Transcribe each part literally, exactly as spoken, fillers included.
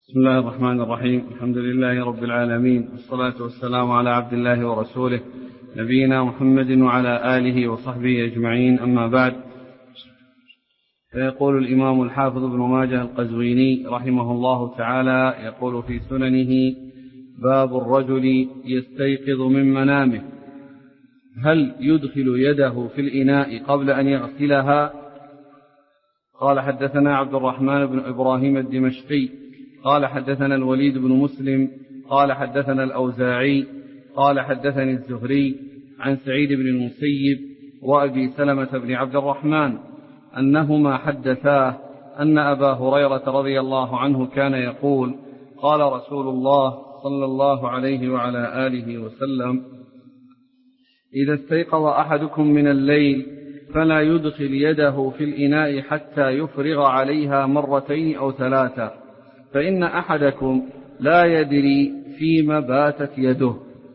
بسم الله الرحمن الرحيم. الحمد لله رب العالمين، والصلاة والسلام على عبد الله ورسوله نبينا محمد وعلى آله وصحبه أجمعين، أما بعد. فيقول الإمام الحافظ ابن ماجه القزويني رحمه الله تعالى، يقول في سننه: باب الرجل يستيقظ من منامه، هل يدخل يده في الإناء قبل أن يغسلها؟ قال: حدثنا عبد الرحمن بن إبراهيم الدمشقي قال حدثنا الوليد بن مسلم قال حدثنا الأوزاعي قال حدثني الزهري عن سعيد بن المسيب وأبي سلمة بن عبد الرحمن أنهما حدثاه أن أبا هريرة رضي الله عنه كان يقول: قال رسول الله صلى الله عليه وعلى آله وسلم: إذا استيقظ أحدكم من الليل فلا يدخل يده في الإناء حتى يفرغ عليها مرتين أو ثلاثة، فإن أحدكم لا يدري فيما باتت يده.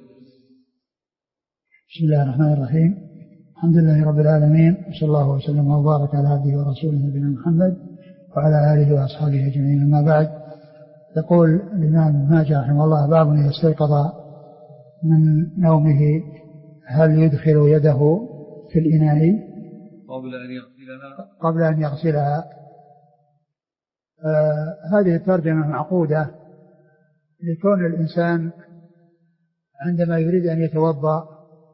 بسم الله الرحمن الرحيم. الحمد لله رب العالمين، وصلى الله وسلم وبارك على عبده ورسوله نبينا محمد وعلى آله وأصحابه أجمعين، أما بعد. يقول الإمام ابن ماجه رحمه الله: باب إذا استيقظ من نومه هل يدخل يده في الإناء قبل أن يغسلها قبل أن يغسلها آه هذه الترجمة معقودة لكون الإنسان عندما يريد أن يتوضأ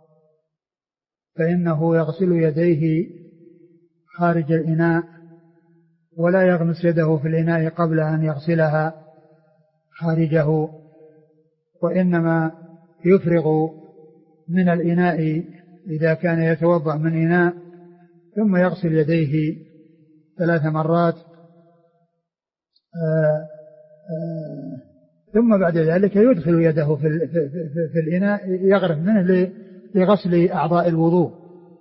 فإنه يغسل يديه خارج الإناء، ولا يغمس يده في الإناء قبل أن يغسلها خارجه، وإنما يفرغ من الإناء إذا كان يتوضأ من إناء، ثم يغسل يديه ثلاث مرات، آآ آآ ثم بعد ذلك يدخل يده في, في, في, في الإناء يغرف منه لغسل أعضاء الوضوء،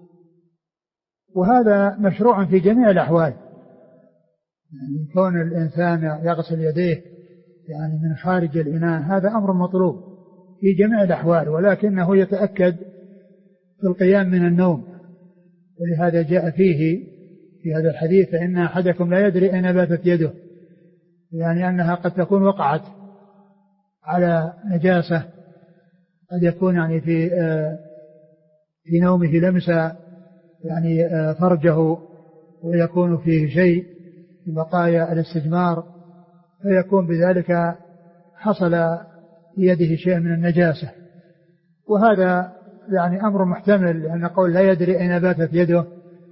وهذا مشروع في جميع الأحوال. يعني كون الإنسان يغسل يديه يعني من خارج الإناء هذا أمر مطلوب في جميع الأحوال، ولكنه يتأكد في القيام من النوم، ولهذا جاء فيه في هذا الحديث: فإن أحدكم لا يدري أين باتت يده، يعني أنها قد تكون وقعت على نجاسة، قد يكون يعني في في نومه لمس يعني فرجه ويكون فيه شيء من بقايا الاستجمار، فيكون بذلك حصل في يده شيء من النجاسة، وهذا يعني أمر محتمل، لأن قول لا يدري أين باتت يده،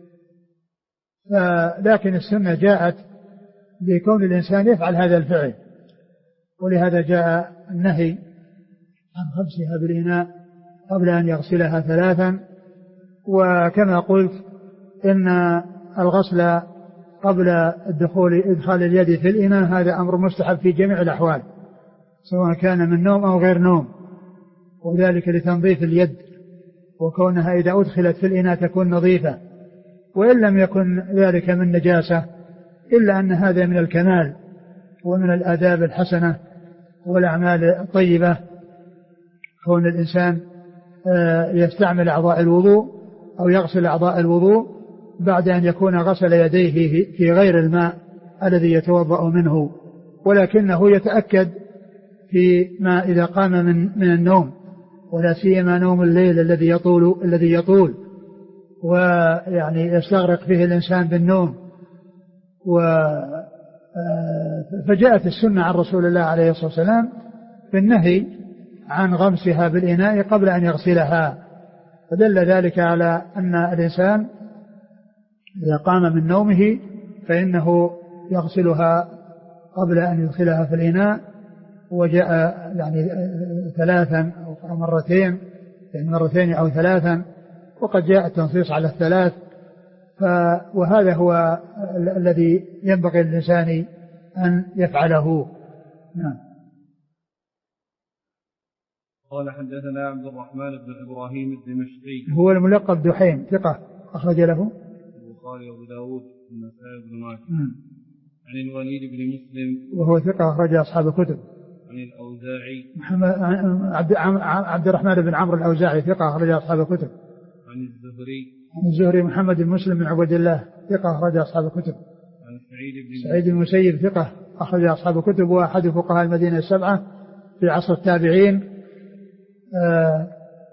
لكن السنة جاءت بكون الإنسان يفعل هذا الفعل، ولهذا جاء النهي عن خبزها بالإناء قبل أن يغسلها ثلاثا. وكما قلت إن الغسل قبل الدخول إدخال اليد في الإناء هذا أمر مستحب في جميع الأحوال، سواء كان من نوم أو غير نوم، وذلك لتنظيف اليد، وكونها إذا أدخلت في الإناء تكون نظيفة، وإن لم يكن ذلك من نجاسة، إلا أن هذا من الكمال ومن الآداب الحسنة والأعمال الطيبة، كون الإنسان يستعمل أعضاء الوضوء أو يغسل أعضاء الوضوء بعد أن يكون غسل يديه في غير الماء الذي يتوضأ منه، ولكنه يتأكد في ما إذا قام من من النوم، ولا سيما نوم الليل الذي يطول الذي يطول ويعني يستغرق فيه الإنسان بالنوم. و فجاءت السنة عن رسول الله عليه الصلاة والسلام في النهي عن غمسها بالإناء قبل أن يغسلها، فدل ذلك على أن الإنسان إذا قام من نومه فإنه يغسلها قبل أن يدخلها في الإناء. وجاء يعني ثلاثا أو مرتين، يعني مرتين أو ثلاثا، وقد جاء التنصيص على الثلاث، وهذا هو الذي ينبغي للإنسان أن يفعله. نعم. قال: حدثنا عبد الرحمن بن إبراهيم الدمشقي، هو الملقب دحيم، ثقة أخرج له البخاري وأبو داود والنسائي بن ماجه. عن الوليد بن مسلم وهو ثقة أخرج أصحاب الكتب. عن الأوزاعي محمد عبد, عبد الرحمن بن عمرو الأوزاعي، ثقة أخرج أصحاب الكتب. عن الزهري عن الزهري محمد بن مسلم بن عبد الله، ثقة أخرج أصحاب الكتب. عن سعيد بن سعيد المسيب، ثقة أخرج أصحاب الكتب، وأحد فقهاء المدينة السبعة في عصر التابعين آآ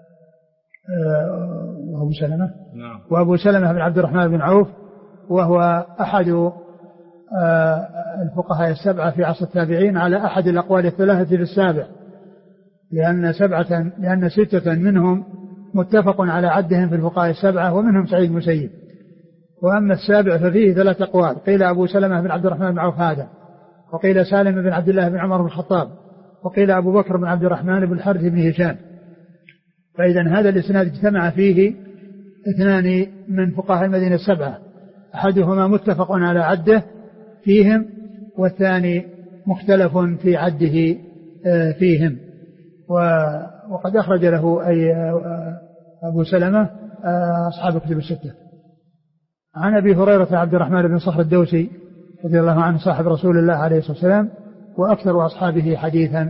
آآ وأبو سلمة نعم. وأبو سلمة بن عبد الرحمن بن عوف، وهو أحد الفقهاء السبعة في عصر التابعين على أحد الأقوال الثلاثة في السابع، لأن سبعة لأن ستة منهم متفق على عدهم في الفقهاء السبعة، ومنهم سعيد المسيب. وأما السابع ففيه ثلاث أقوال، قيل أبو سلمة بن عبد الرحمن بن عوف هذا، وقيل سالم بن عبد الله بن عمر بن الخطاب، وقيل أبو بكر بن عبد الرحمن بن الحارث بن هشام. فإذا هذا الإسناد اجتمع فيه اثنان من فقهاء المدينة السبعة، أحدهما متفق على عده فيهم، والثاني مختلف في عده فيهم. وقد أخرج له أي أبو سلمة أصحاب كتب الستة. عن أبي هريرة عبد الرحمن بن صخر الدوسي رضي الله عنه صاحب رسول الله عليه الصلاة والسلام، وأكثر أصحابه حديثا.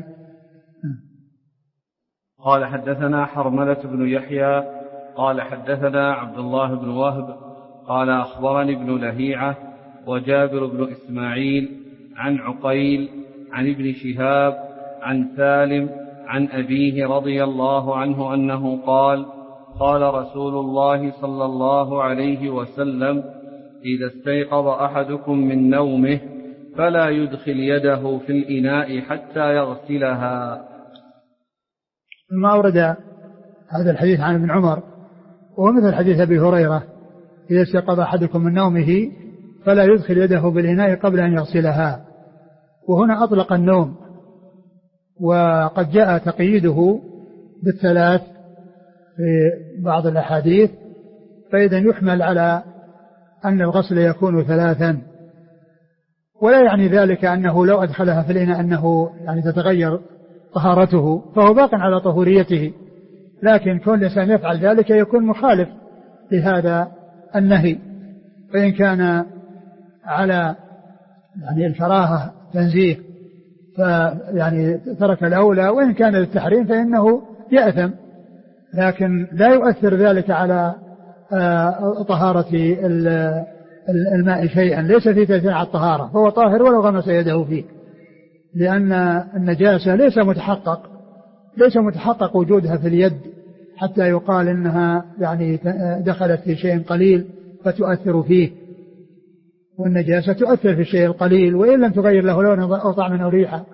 قال حدثنا حرملة بن يحيى قال حدثنا عبد الله بن وهب قال أخبرني ابن لهيعة وجابر بن إسماعيل عن عقيل عن ابن شهاب عن سالم عن أبيه رضي الله عنه أنه قال قال رسول الله صلى الله عليه وسلم إذا استيقظ أحدكم من نومه فلا يدخل يده في الإناء حتى يغسلها. ما أورد هذا الحديث عن ابن عمر ومثل حديث أبي هريرة إذا استيقظ أحدكم من نومه فلا يدخل يده بالإناء قبل أن يغسلها، وهنا أطلق النوم، وقد جاء تقييده بالثلاث في بعض الأحاديث، فإذا يحمل على أن الغسل يكون ثلاثا، ولا يعني ذلك أنه لو أدخلها في الإناء أنه يعني تتغير طهارته، فهو باق على طهوريته، لكن كون الإنسان يفعل ذلك يكون مخالف لهذا النهي. فإن كان على يعني الكراهة تنزيه فيعني ترك الأولى، وإن كان للتحريم فإنه يأثم، لكن لا يؤثر ذلك على طهارة الماء شيئا، ليس في تأثير على الطهارة، فهو طاهر ولو غمس يده فيه، لأن النجاسة ليس متحقق ليس متحقق وجودها في اليد حتى يقال إنها يعني دخلت في شيء قليل فتؤثر فيه، والنجاسة تؤثر في الشيء القليل وإن لم تغير له لونا أو طعما أو ريحا.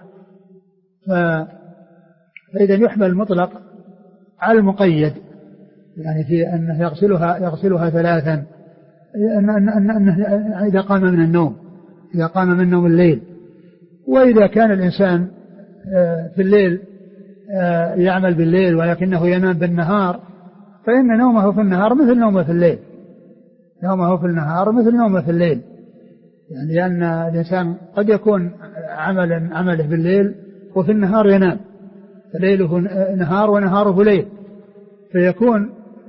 فإذا يحمل المطلق على المقيد، يعني في أنه يغسلها يغسلها ثلاثا، أن أن أن أن إذا قام من النوم إذا قام من نوم الليل. وإذا كان الإنسان في الليل يعمل بالليل ولكنه ينام بالنهار، فإن نومه في النهار مثل نومه في الليل نومه في النهار مثل نومه في الليل يعني لأن الإنسان قد يكون عمل عمله بالليل وفي النهار ينام، فليله نهار ونهاره ليل، فيكون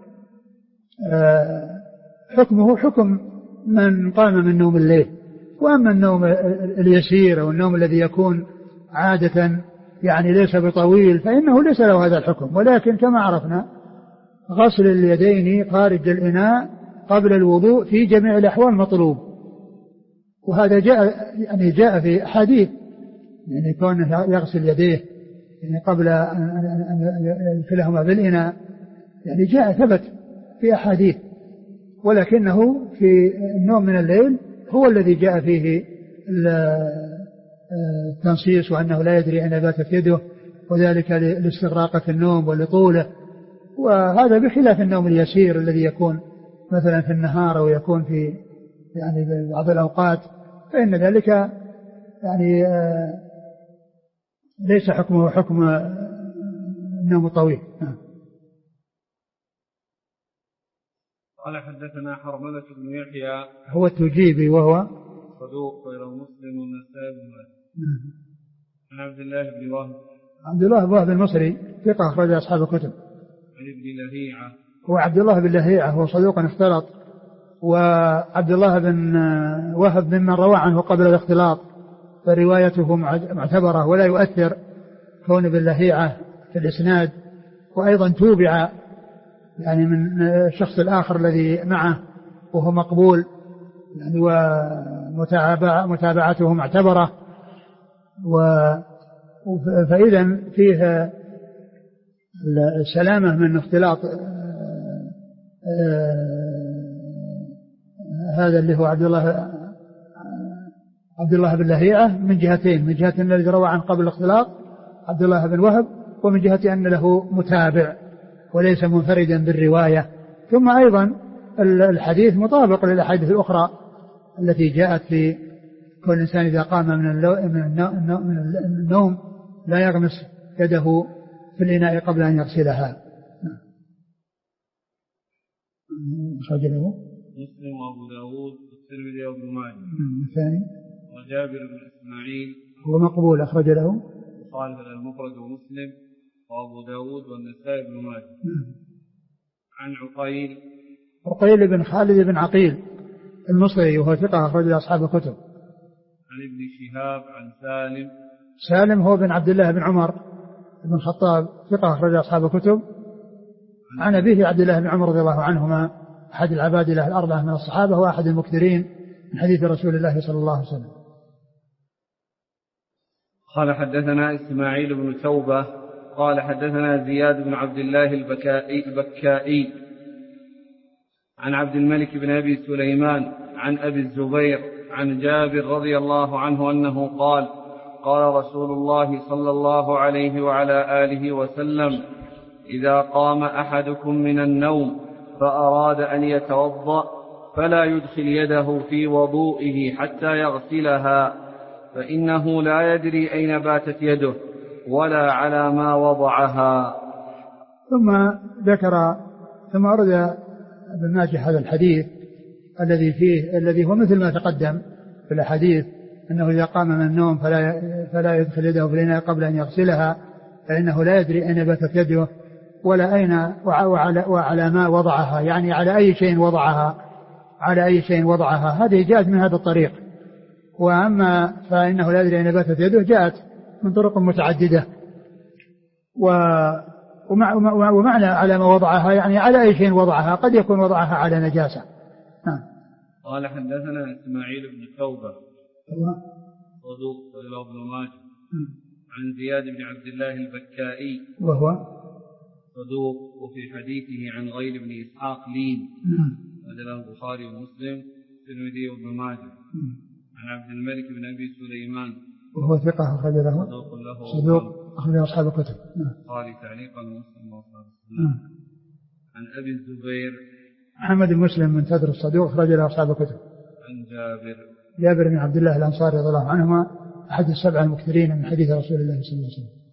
حكمه حكم من قام من نوم الليل. وأما النوم اليسير أو النوم الذي يكون عادة يعني ليس بطويل فإنه ليس له هذا الحكم، ولكن كما عرفنا غسل اليدين خارج الإناء قبل الوضوء في جميع الأحوال مطلوب، وهذا جاء يعني جاء في أحاديث يعني كونه يغسل يديه يعني قبل أن يدخلهما بالإناء، يعني جاء ثبت في أحاديث، ولكنه في النوم من الليل هو الذي جاء فيه التنصيص وأنه لا يدري أين باتت يده، وذلك لاستغراقة النوم ولطوله، وهذا بخلاف النوم اليسير الذي يكون مثلا في النهار أو يكون في يعني بعض الأوقات، فإن ذلك يعني ليس حكمه حكم النوم الطويل. قال حدثنا حرملة بن يحيى هو التجيبي وهو صدوق غير مسلم والنسائي بن ماجه. عن عبد الله بن وهب عبد الله بن وهب المصري ثقة أخرج أصحاب الكتب. عن ابن لهيعة هو عبد الله بن لهيعة هو صدوق اختلط، وعبد الله بن وهب ممن روى عنه قبل الاختلاط، فروايته معتبرة ولا يؤثر كون ابن لهيعة في الإسناد، وأيضا توبع يعني من الشخص الآخر الذي معه وهو مقبول يعني ومتابعته معتبرة، فإذا فيها السلامة من اختلاط هذا اللي هو عبد الله عبد الله بن لهيعة من جهتين، من جهة أن الذي روى عن قبل الاختلاط عبد الله بن وهب، ومن جهة أن له متابع وليس منفردا بالرواية. ثم أيضا الحديث مطابق للأحاديث الأخرى التي جاءت في كل إنسان إذا قام من النوم لا يغمس يده في الإناء قبل أن يغسلها. أخرج له مسلم وأبو داود والترمذي وابن ماجه. الثاني وجابر بن إسماعيل هو مقبول أخرج له قال في المفرد ومسلم وأبو داود والنسائي بن ماجه. عن عقيل عقيل بن خالد بن عقيل المصري وهو ثقة أخرج له أصحاب الكتب. عن ابن شهاب عن سالم سالم هو بن عبد الله بن عمر بن الخطاب ثقة أخرج له أصحاب الكتب. عن أبيه عبد الله بن عمر رضي الله عنهما أحد العبادلة الأربعة من الصحابة وأحد المكثرين من حديث رسول الله صلى الله عليه وسلم. قال حدثنا إسماعيل بن توبة قال حدثنا زياد بن عبد الله البكائي, البكائي عن عبد الملك بن أبي سليمان عن أبي الزبير عن جابر رضي الله عنه أنه قال قال رسول الله صلى الله عليه وعلى آله وسلم إذا قام أحدكم من النوم فأراد أن يتوضأ فلا يدخل يده في وضوئه حتى يغسلها فإنه لا يدري أين باتت يده ولا على ما وضعها. ثم ذكر ثم أرد ابن ماجه هذا الحديث الذي فيه الذي هو مثل ما تقدم في الحديث أنه إذا قام من النوم فلا فلا يدخل يده في الإناء قبل أن يغسلها فإنه لا يدري أين باتت يده ولا أين وعلى, وعلى ما وضعها، يعني على أي شيء وضعها على أي شيء وضعها. هذه جاءت من هذا الطريق. وأما فإنه لا يدري أين باتت يده جاءت من طرق متعددة. ومعنى على ما وضعها يعني على أي شيء وضعها، قد يكون وضعها على نجاسة. قال حدثنا إسماعيل بن توبة صدوق رواه ابن ماجه عن زياد بن عبد الله البكائي وهو صدوق وفي حديثه عن غير بن إسحاق لين وله البخاري ومسلم والترمذي وابن ماجه. عن عبد الملك بن أبي سليمان وهو ثقة أخرج له صدوق أخرج له أصحاب الكتب. قال تعليقا مسلم وأصحاب السنة. عن أبي الزبير محمد بن مسلم من تدر الصدوق أخرج له أصحاب الكتب. عن جابر جابر بن عبد الله الأنصاري رضي الله عنهما أحد السبع المكثرين من حديث رسول الله صلى الله عليه وسلم.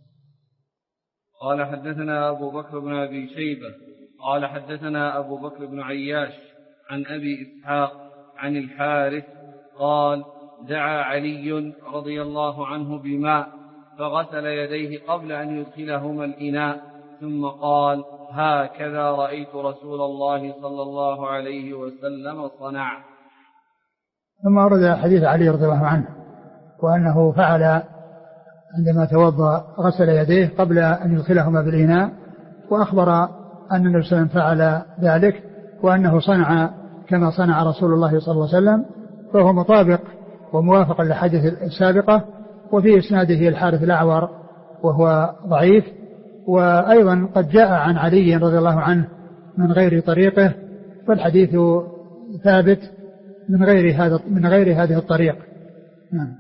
قال حدثنا أبو بكر بن أبي شيبة قال حدثنا أبو بكر بن عياش عن أبي إسحاق عن الحارث قال دعا علي رضي الله عنه بماء فغسل يديه قبل أن يدخلهما الإناء ثم قال هكذا رأيت رسول الله صلى الله عليه وسلم صنع. ثم أورد حديث علي رضي الله عنه وأنه فعل عندما توضأ غسل يديه قبل أن يدخلهما بالإناء، وأخبر أن النبي صلى الله عليه وسلم فعل ذلك وأنه صنع كما صنع رسول الله صلى الله عليه وسلم، فهو مطابق وموافق للحديث السابقة. وفي إسناده الحارث الأعور وهو ضعيف، وأيضا قد جاء عن علي رضي الله عنه من غير طريقه، فالحديث ثابت من غير هذا من غير هذه الطريق. نعم.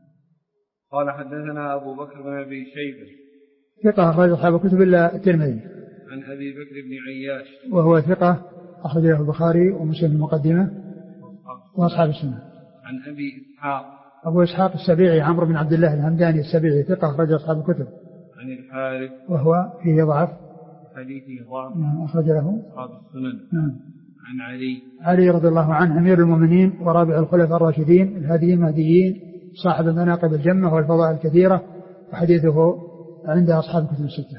قال حدثنا أبو بكر بن أبي شيبة ثقة أخرج أصحاب الكتب إلا الترمذي. عن أبي بكر بن عياش وهو ثقة أخرج له البخاري ومسلم المقدمة وأصحاب السنة. عن أبي إسحاق أبو إسحاق السبيعي عمرو بن عبد الله الهمداني السبيعي ثقة أخرج أصحاب الكتب. عن الحارث وهو فيه ضعف حديثه ضعف أخرج له أصحاب السنن. عن علي علي رضي الله عنه أمير المؤمنين ورابع الخلفاء الراشدين الهاديين المهديين صاحب المناقب الجمة والفضائل الكثيرة، وحديثه عند أصحاب الكتب الستة.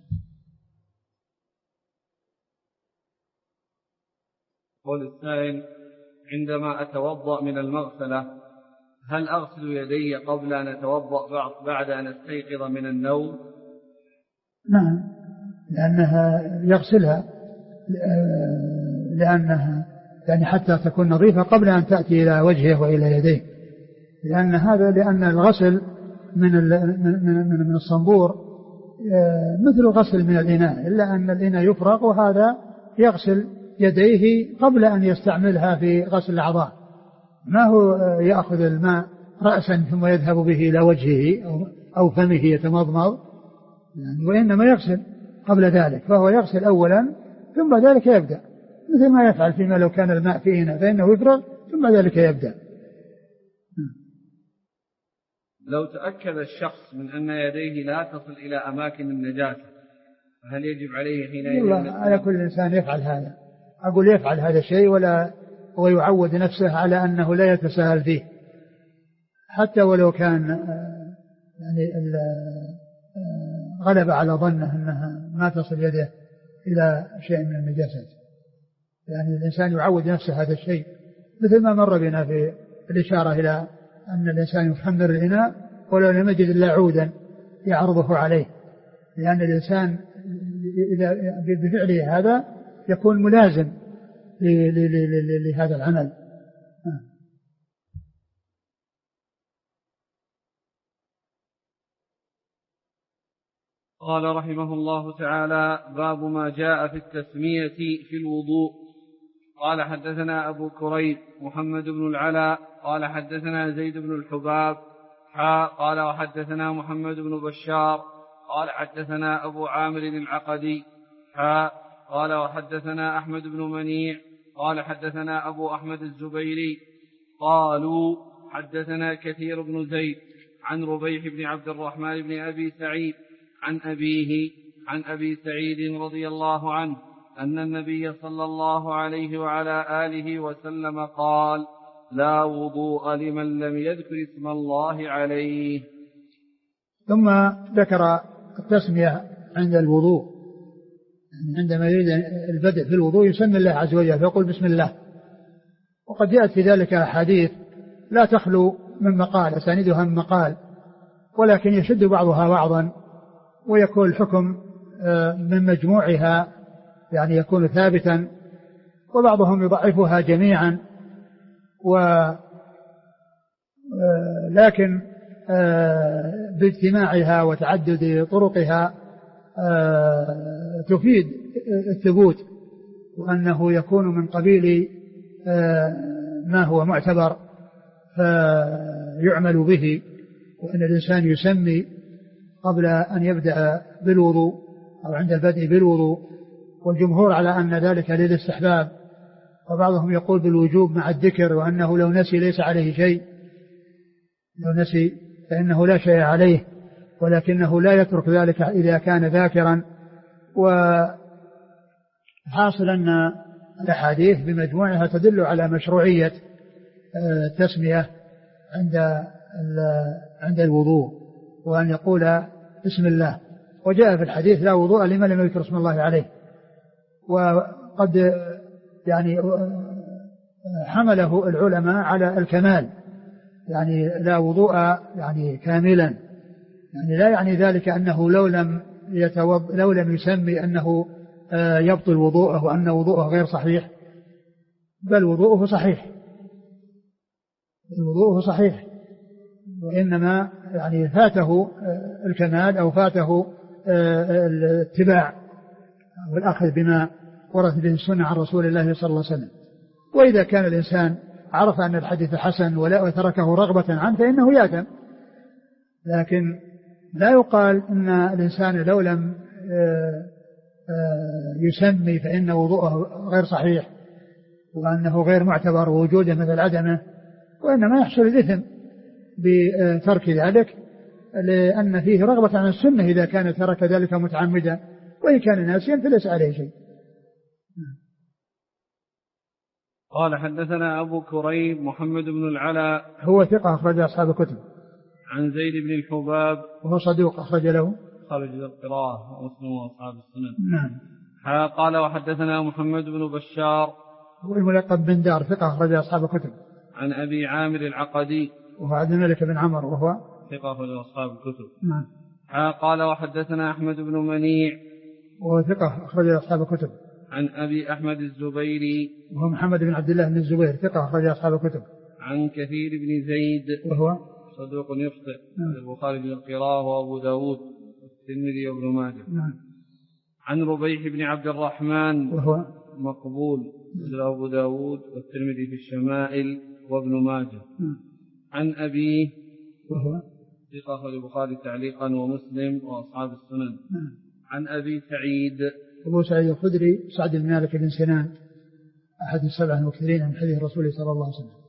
قول السائل عندما أتوضأ من المغسلة هل أغسل يدي قبل أن أتوضأ بعد أن أستيقظ من النوم؟ نعم، لأنها يغسلها لأنها يعني حتى تكون نظيفة قبل أن تأتي إلى وجهه وإلى يديه، لأن هذا لأن الغسل من من من, من الصنبور مثل غسل من الإناء، إلا أن الإناء يفرغ وهذا يغسل يديه قبل أن يستعملها في غسل الأعضاء، ما هو يأخذ الماء رأسا ثم يذهب به إلى وجهه أو, أو فمه يتمضمض يعني، وإنما يغسل قبل ذلك، فهو يغسل أولا ثم ذلك يبدأ، مثل ما يفعل فيما لو كان الماء في إناء فإنه يفرغ ثم ذلك يبدأ. لو تأكد الشخص من أن يديه لا تصل إلى أماكن النجاسة هل يجب عليه حينئذ؟ على كل إنسان يفعل هذا، أقول يفعل هذا الشيء ولا ويعود نفسه على أنه لا يتساهل فيه، حتى ولو كان يعني غلب على ظنه أنها ما تصل يده إلى شيء من النجاسات. يعني الإنسان يعود نفسه هذا الشيء، مثل ما مر بنا في الإشارة إلى أن الإنسان يحمر الإناء ولو لم يجد إلا عودا يعرضه عليه، لأن الإنسان إذا بفعله هذا يكون ملازم لهذا العمل. قال رحمه الله تعالى: باب ما جاء في التسمية في الوضوء. قال حدثنا أبو كريب محمد بن العلاء قال حدثنا زيد بن الحباب حا قال وحدثنا محمد بن بشار قال حدثنا أبو عامر العقدي حا قال وحدثنا أحمد بن منيع قال حدثنا أبو أحمد الزبيري قالوا حدثنا كثير بن زيد عن ربيح بن عبد الرحمن بن أبي سعيد عن أبيه عن أبي سعيد رضي الله عنه أن النبي صلى الله عليه وعلى آله وسلم قال: لا وضوء لمن لم يذكر اسم الله عليه. ثم ذكر التسمية عند الوضوء، يعني عندما يريد البدء في الوضوء يسمي الله عز وجل فيقول بسم الله، وقد جاءت في ذلك أحاديث لا تخلو من مقال أساندها من مقال، ولكن يشد بعضها بعضا ويكون الحكم من مجموعها يعني يكون ثابتا، وبعضهم يضعفها جميعا، ولكن باجتماعها وتعدد طرقها تفيد الثبوت، وأنه يكون من قبيل ما هو معتبر فيعمل به، وأن الإنسان يسمي قبل أن يبدأ بالوضوء أو عند البدء بالوضوء، والجمهور على أن ذلك للاستحباب، وبعضهم يقول بالوجوب مع الذكر، وأنه لو نسي ليس عليه شيء، لو نسي فإنه لا شيء عليه، ولكنه لا يترك ذلك إذا كان ذاكرا. وحاصل أن الأحاديث بمجموعها تدل على مشروعية التسمية عند عند الوضوء، وأن يقول بسم الله. وجاء في الحديث: لا وضوء لمن لم يذكر اسم الله عليه. وقد يعني حمله العلماء على الكمال، يعني لا وضوء يعني كاملا، يعني لا يعني ذلك أنه لو لم يتوض لو لم يسمي أنه يبطل وضوءه وأن وضوءه غير صحيح، بل وضوءه صحيح، وضوءه صحيح، وإنما يعني فاته الكمال أو فاته الاتباع والأخذ بما ورث به السنة عن رسول الله صلى الله عليه وسلم. وإذا كان الإنسان عرف أن الحديث حسن ولا تركه رغبة عنه فإنه يأثم، لكن لا يقال أن الإنسان لو لم يسمي فإن وضوءه غير صحيح وأنه غير معتبر ووجوده مثل عدمه، وإنما يحصل الإثم بترك ذلك، لأن فيه رغبة عن السنة إذا كان ترك ذلك متعمدا، وإن كان ناسيا فليس عليه شيء. قال حدثنا أبو كريب محمد بن العلاء هو ثقة أخرج أصحاب الكتب. عن زيد بن الحباب وهو صدوق أخرج له خارج القراءة ومسلم وأصحاب السنن. نعم. قال وحدثنا محمد بن بشار هو الملقب بن دار ثقة أخرج أصحاب الكتب. عن أبي عامر العقدي وهو عبد الملك بن عمر وهو ثقة أخرج أصحاب الكتب. نعم. قال وحدثنا أحمد بن منيع وهو ثقة أخرج أصحاب الكتب. عن أبي أحمد الزبيري وهو محمد بن عبد الله بن الزبير ثقة أخرج أصحاب الكتب. عن كثير بن زيد وهو صدوق يخطئ. البخاري في القراءة وأبو داود والترمذي وابن ماجه. نعم. عن ربيح بن عبد الرحمن وهو مقبول له أبو داود والترمذي في الشمائل وابن ماجه. نعم. عن أبيه وهو ثقة أخرجه البخاري تعليقا ومسلم وأصحاب السنن. نعم. عن أبي سعيد أبو سعيد الخدري سعد بن مالك بن سنان أحد السبع المكثرين من حديث الرسول صلى الله عليه وسلم.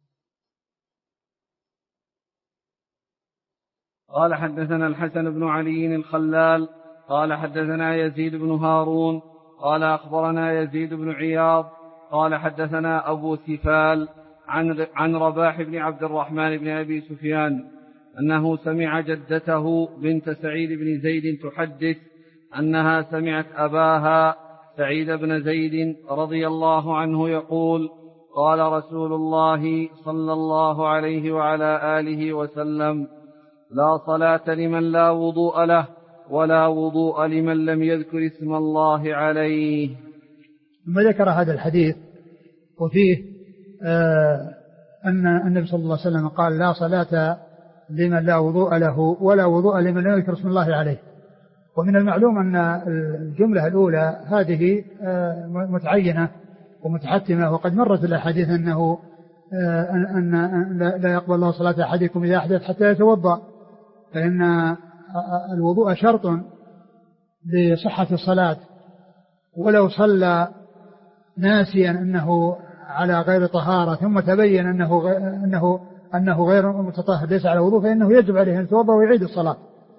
قال حدثنا الحسن بن علي الخلال قال حدثنا يزيد بن هارون قال أخبرنا يزيد بن عياض قال حدثنا أبو سفال عن عن رباح بن عبد الرحمن بن أبي سفيان أنه سمع جدته بنت سعيد بن زيد تحدث أنها سمعت أباها سعيد بن زيد رضي الله عنه يقول قال رسول الله صلى الله عليه وعلى آله وسلم لا صلاة لمن لا وضوء له ولا وضوء لمن لم يذكر اسم الله عليه. ثم ذكر هذا الحديث وفيه آه أن النبي صلى الله عليه وسلم قال لا صلاة لمن لا وضوء له ولا وضوء لمن لا يذكر اسم الله عليه. ومن المعلوم أن الجملة الأولى هذه آه متعينة ومتحتمة، وقد مرت الأحاديث أنه آه أن, أن لا يقبل الله صلاة أحدكم إذا أحدث حتى يتوضأ، فإن الوضوء شرط لصحة الصلاة، ولو صلى ناسيا أنه على غير طهارة ثم تبين أنه أنه أنه غير متطهر ليس على وضوء فإنه يجب عليه أن يتوضأ ويعيد الصلاة،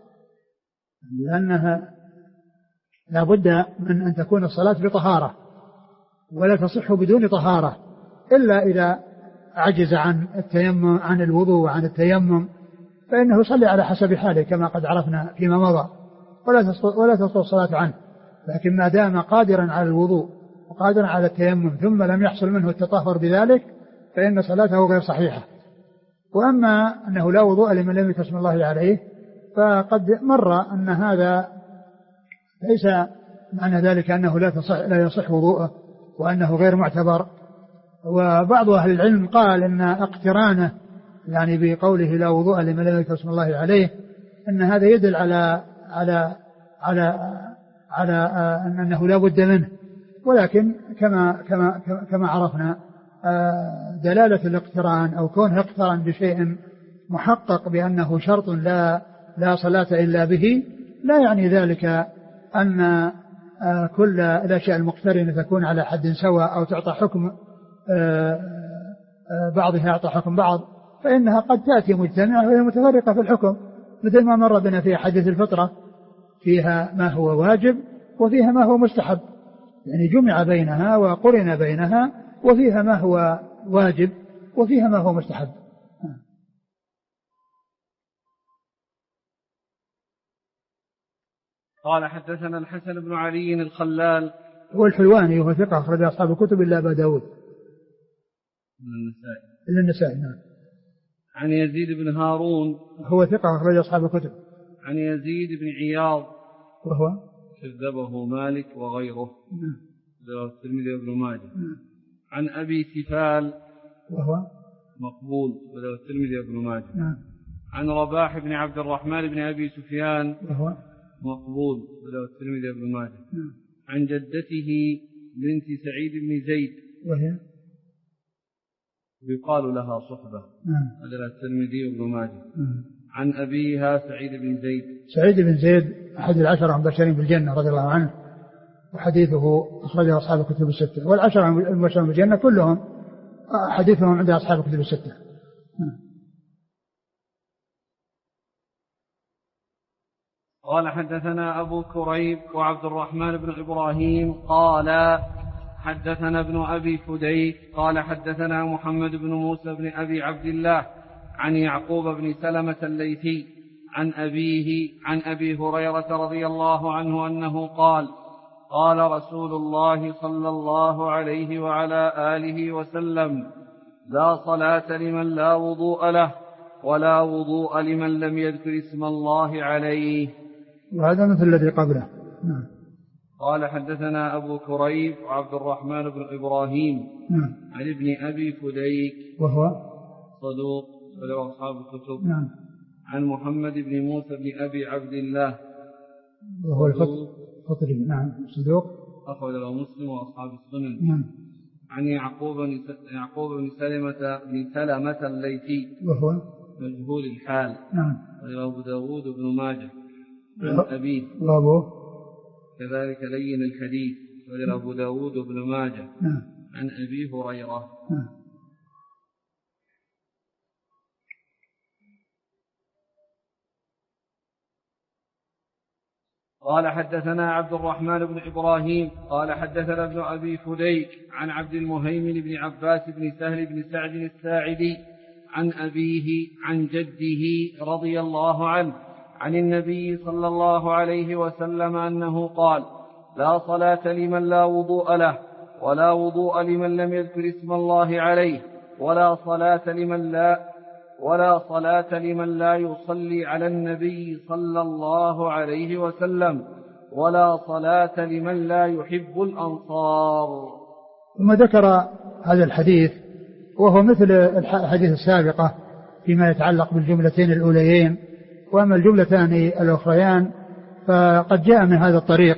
لأنها لا بد من أن تكون الصلاة بطهارة، ولا تصح بدون طهارة إلا إذا عجز عن التيمم عن الوضوء وعن التيمم فإنه يصلي على حسب حاله كما قد عرفنا فيما مضى، ولا تسقط الصلاة عنه. لكن ما دام قادرا على الوضوء وقادرا على التيمم ثم لم يحصل منه التطهر بذلك فإن صلاته غير صحيحة. وأما أنه لا وضوء لمن لم يذكر اسم الله عليه فقد مر أن هذا ليس معنى ذلك أنه لا تصح لا يصح وضوءه وأنه غير معتبر. وبعض أهل العلم قال أن اقترانه يعني بقوله لا وضوء لمن لم يذكر اسم الله عليه أن هذا يدل على على على على أنه لا بد منه، ولكن كما كما كما عرفنا دلالة الاقتران أو كونه اقترن بشيء محقق بأنه شرط لا لا صلاة إلا به لا يعني ذلك أن كل الأشياء المقترنة تكون على حد سواء أو تعطى حكم بعضها يعطى حكم بعض، فإنها قد تأتي مجتمعة وهي متفرقة في الحكم، مثل ما مر بنا في حديث الفطرة فيها ما هو واجب وفيها ما هو مستحب، يعني جمع بينها وقرن بينها، وفيها ما هو واجب وفيها ما هو مستحب. قال حدثنا الحسن بن علي الخلال هو الحلواني وهو ثقة أخرج أصحاب الكتب إلا أبا داود النسائي إلا النسائي. نعم. عن يزيد بن هارون هو ثقة أخرج أصحاب الكتب. عن يزيد بن عياض وهو كذبه مالك وغيره. نعم. الترمذي وابن ماجه. نعم. عن أبي سفال وهو مقبول وله الترمذي وابن ماجه. نعم. عن رباح بن عبد الرحمن بن أبي سفيان وهو مقبول وله الترمذي وابن ماجه. نعم. عن جدته بنت سعيد بن زيد وهي يقال لها صحبة. نعم. وله الترمذي وابن ماجه. نعم. عن أبيها سعيد بن زيد سعيد بن زيد أحد العشرة المبشرين بالجنة رضي الله عنه، وحديثه أخرجه أصحاب الكتب الستة، والعشرة المبشرين بالجنة كلهم حديثهم عند أصحاب الكتب الستة. قال حدثنا أبو كريب وعبد الرحمن بن إبراهيم قال حدثنا ابن أبي فديك قال حدثنا محمد بن موسى بن أبي عبد الله عن يعقوب بن سلمة الليثي عن أبيه عن أبي هريرة رضي الله عنه أنه قال قال رسول الله صلى الله عليه وعلى آله وسلم لا صلاة لمن لا وضوء له ولا وضوء لمن لم يذكر اسم الله عليه. وهذا مثل الذي قبله. نعم. قال حدثنا أبو كريب وعبد الرحمن بن إبراهيم. نعم. عن ابن أبي فديك وهو صدوق وله أصحاب الكتب. نعم. عن محمد بن موسى بن أبي عبد الله وهو الفطري. نعم. صدوق أخرجه مسلم وأصحاب السنن. نعم. عن يعقوب بن يعقوب بن سلمة بن سلمة الليثي وهو مجهول الحال. نعم. وله أبو داود بن ماجه. عن أبيه وأبوه كذلك لين الحديث. وله أبو داود بن ماجه. نعم. عن أبي هريرة. نعم. قال حدثنا عبد الرحمن بن إبراهيم قال حدثنا ابن أبي فديك عن عبد المهيمن بن عباس بن سهل بن سعد الساعدي عن أبيه عن جده رضي الله عنه عن النبي صلى الله عليه وسلم أنه قال: لا صلاة لمن لا وضوء له، ولا وضوء لمن لم يذكر اسم الله عليه، ولا صلاة لمن لا ولا صلاة لمن لا يصلي على النبي صلى الله عليه وسلم، ولا صلاة لمن لا يحب الأنصار. ثم ذكر هذا الحديث وهو مثل الحديث السابقة فيما يتعلق بالجملتين الأوليين، وأما الجملتان الأخريان فقد جاء من هذا الطريق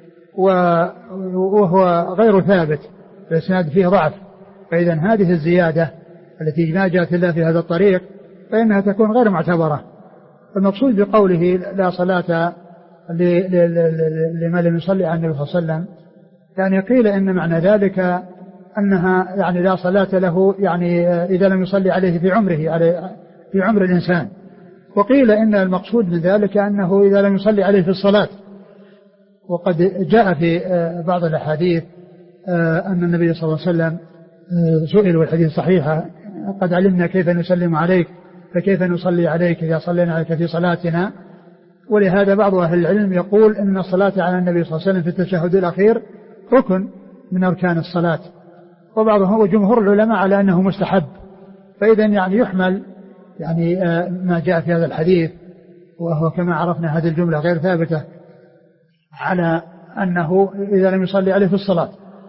وهو غير ثابت، الإسناد فيه ضعف، فإذا هذه الزيادة التي ما جاءت إلا في هذا الطريق فإنها تكون غير معتبرة. المقصود بقوله لا صلاة لمن لم يصلي على النبي صلى الله عليه وسلم، يعني قيل إن معنى ذلك أنها يعني لا صلاة له يعني إذا لم يصلي عليه في عمره في عمر الإنسان، وقيل إن المقصود من ذلك أنه إذا لم يصلي عليه في الصلاة. وقد جاء في بعض الأحاديث أن النبي صلى الله عليه وسلم سئل والحديث صحيحة: قد علمنا كيف نسلم عليك فكيف نصلي عليك إذا صلينا عليك في صلاتنا. ولهذا بعض أهل العلم يقول إن الصلاة على النبي صلى الله عليه وسلم في التشهد الأخير ركن من أركان الصلاة، وبعضهم وجمهور العلماء على أنه مستحب. فإذا يعني يحمل يعني ما جاء في هذا الحديث، وهو كما عرفنا هذه الجملة غير ثابتة، على أنه إذا لم يصلي عليه في الصلاة.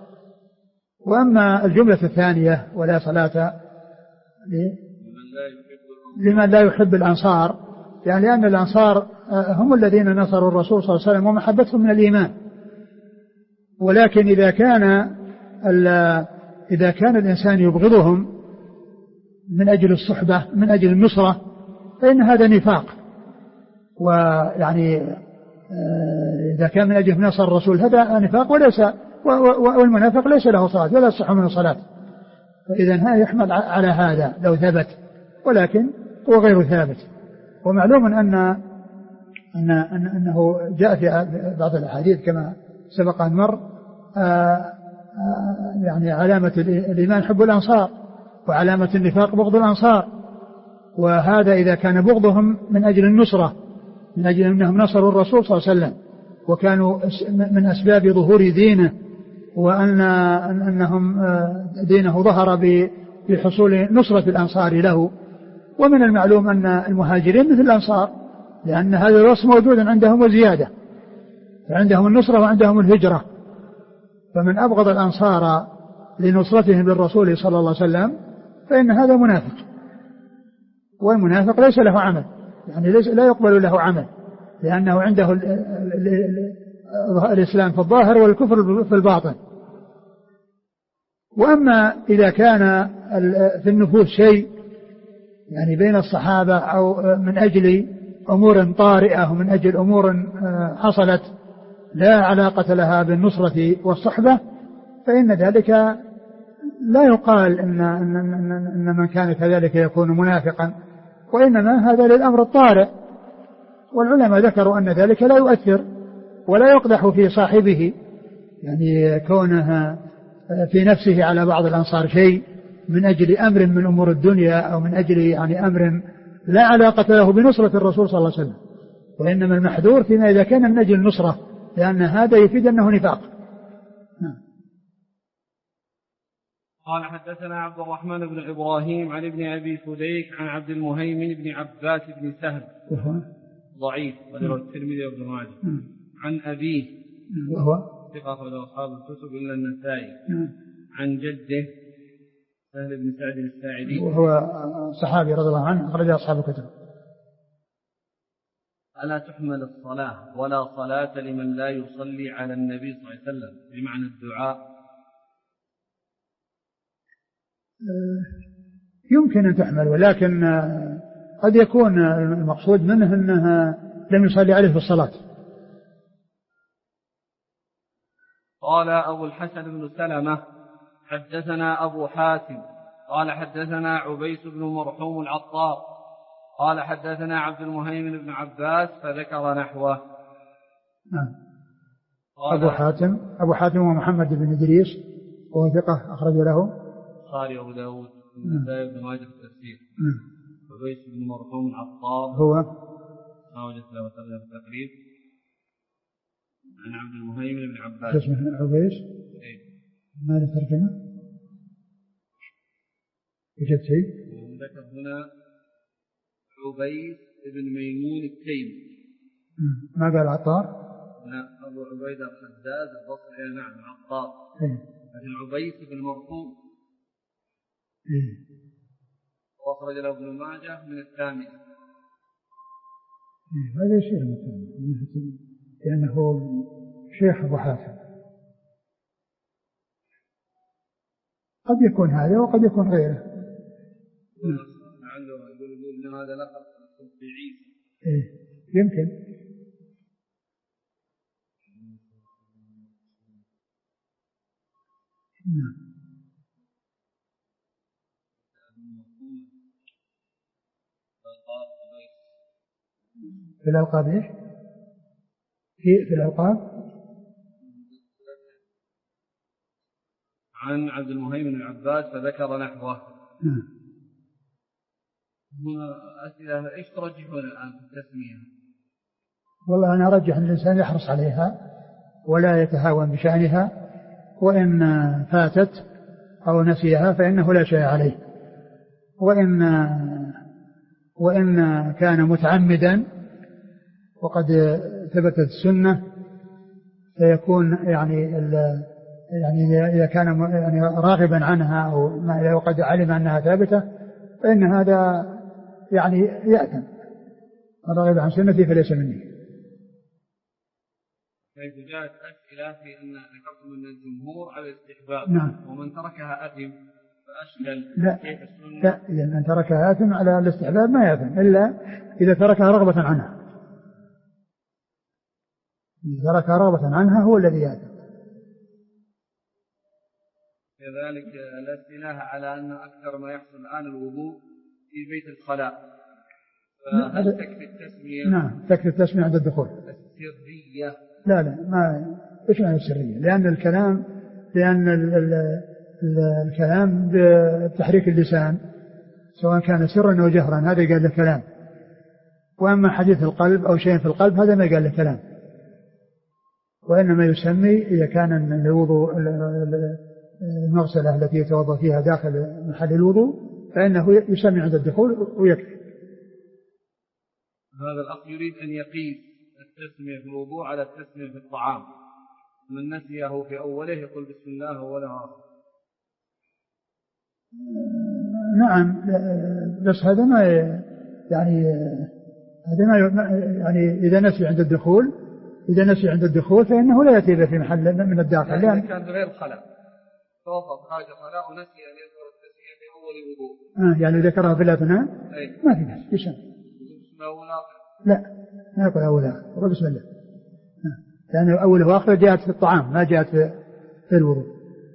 وأما الجملة الثانية ولا صلاة لمن لا يحب الأنصار، يعني لأن الأنصار هم الذين نصروا الرسول صلى الله عليه وسلم ومحبتهم من الإيمان، ولكن إذا كان إذا كان الإنسان يبغضهم من أجل الصحبة من أجل النصرة فإن هذا نفاق. ويعني إذا كان من أجل نصر الرسول هذا نفاق، وليس والمنافق ليس له صلاة ولا يصح منه صلاة. فإذا هذا يحمل على هذا لو ثبت، ولكن هو غير ثابت. ومعلوم أن أن أنه جاء في بعض الأحاديث كما سبق أن مر يعني علامة الإيمان حب الأنصار، وعلامة النفاق بغض الأنصار. وهذا إذا كان بغضهم من أجل النصرة، من أجل أنهم نصروا الرسول صلى الله عليه وسلم وكانوا من أسباب ظهور دينه، وأن أنهم دينه ظهر بحصول نصرة الأنصار له. ومن المعلوم أن المهاجرين مثل الأنصار، لأن هذا الوصف موجود عندهم وزيادة، فعندهم النصرة وعندهم الهجرة. فمن أبغض الأنصار لنصرتهم للرسول صلى الله عليه وسلم فإن هذا منافق، والمنافق ليس له عمل، يعني لا يقبل له عمل، لأنه عنده الإسلام في الظاهر والكفر في الباطن. وأما إذا كان في النفوس شيء يعني بين الصحابة أو من أجل أمور طارئة ومن أجل أمور حصلت لا علاقة لها بالنصرة والصحبة، فإن ذلك لا يقال إن, إن, إن, إن من كان كذلك يكون منافقا، وإنما هذا للأمر الطارئ. والعلماء ذكروا أن ذلك لا يؤثر ولا يقدح في صاحبه، يعني كونه في نفسه على بعض الأنصار شيء من أجل أمر من أمور الدنيا أو من أجل يعني أمر لا علاقة له بنصرة الرسول صلى الله عليه وسلم. وإنما المحذور فيما إذا كان من أجل النصرة، لأن هذا يفيد أنه نفاق. قال حدثنا عبد الرحمن بن إبراهيم عن ابن أبي فديك عن عبد المهيمن بن عباس بن سهل ضعيف وله الترمذي وابن ماجه عن أبيه وهو ثقة أخرجه أصحاب الكتب إلا النسائي عن جده سهل بن سعد الساعدي وهو صحابي رضي الله عنه، أخرج أصحاب الكتب. ألا تحمل الصلاة ولا صلاة لمن لا يصلي على النبي صلى الله عليه وسلم بمعنى الدعاء؟ يمكن أن تحمل، ولكن قد يكون المقصود منه أنها لم يصلي عليه في الصلاة. قال أبو الحسن بن سلمة حدثنا أبو حاتم قال حدثنا عبيس بن مرحوم العطار قال حدثنا عبد المهيمن بن عباس فذكر نحوه. نعم. أبو حاتم أبو حاتم ومحمد بن إدريس وهو ثقة أخرج له البخاري وأبو داود والنسائي بن ماجه في التفسير. عبيس بن مرحوم العطار هو ما وجدت له ترجمة في التقريب عن عبد المهيمن بن عباس. اسمه عبيس؟ إيه؟ ما له ترجمة؟ وجدت شيء؟ ذكر هنا عبيس بن ميمون التيمي. ما قال عطار؟ لا، أبو عبيدة الحداد البصري. نعم عطار. لكن عبيس بن مرحوم وأخرج له ابن ماجه من الثامنة. هذا شيء مثلا لأنه شيخ أبو حاتم، قد يكون هذا وقد يكون غيره. لعله يقول يقول إن هذا لقب في عيسى. إيه يمكن. نعم. في الألقاب إيش؟ في في الألقاب عن عبد المهيمن بن عباس فذكر نحوه. أسئلة إيش ترجحون الآن في التسمية؟ والله أنا أرجح أن الإنسان يحرص عليها ولا يتهاون بشأنها، وإن فاتت أو نسيها فإنه لا شيء عليه، وإن وإن كان متعمدا وقد ثبتت السنة فيكون يعني يعني إذا كان يعني راغبا عنها أو ما وقد علم أنها ثابتة فإن هذا يعني يأثم. من رغب عن سنتي فليس مني. كيف جاءت أسئلة في أن ذكرتم أن الجمهور على الاستحباب. نعم. ومن تركها أثم فأشكل. لا كيف السنة؟ لا، إذا من تركها أثم على الاستحباب ما يأثم إلا إذا تركها رغبة عنها. إذا تركها رغبة عنها هو الذي يأثم. كذلك الأسئلة على أن أكثر ما يحصل الآن الوضوء في بيت الخلاء، فهل تكفي التسمية؟ نعم تكفي التسمية عند الدخول. السرية؟ لا لا ما إيش معنى السرية؟ لأن الكلام لأن ال ال ال الكلام بتحريك اللسان سواء كان سرا أو جهرا هذا قال له كلام، وأما حديث القلب أو شيء في القلب هذا ما قال له كلام. وإنما يسمي إذا كان الوضوء المغسلة التي يتوضأ فيها داخل محل الوضوء فإنه يسمي عند الدخول ويكفي. هذا الأخ يريد أن يقيس التسمية في الوضوء على التسمية في الطعام، من نسيه في أوله يقول بسم الله ولا آخر. نعم بس هذا ما يعني هذا ما يعني إذا نسي عند الدخول إذا نسي عند الدخول فإنه لا يأتي في محل من الداخل. إذا كان غير خلاء توضأ خارج خلاء ونسي أن يذكر التسمية في أول الوضوء آه يعني ذكرها في الأثناء ما في بس يسمى بسم الله ولا آخر. لا ما يقول أول آخر يقول بسم الله، لأن يعني أول وآخر جاءت في الطعام ما جاءت في الوضوء.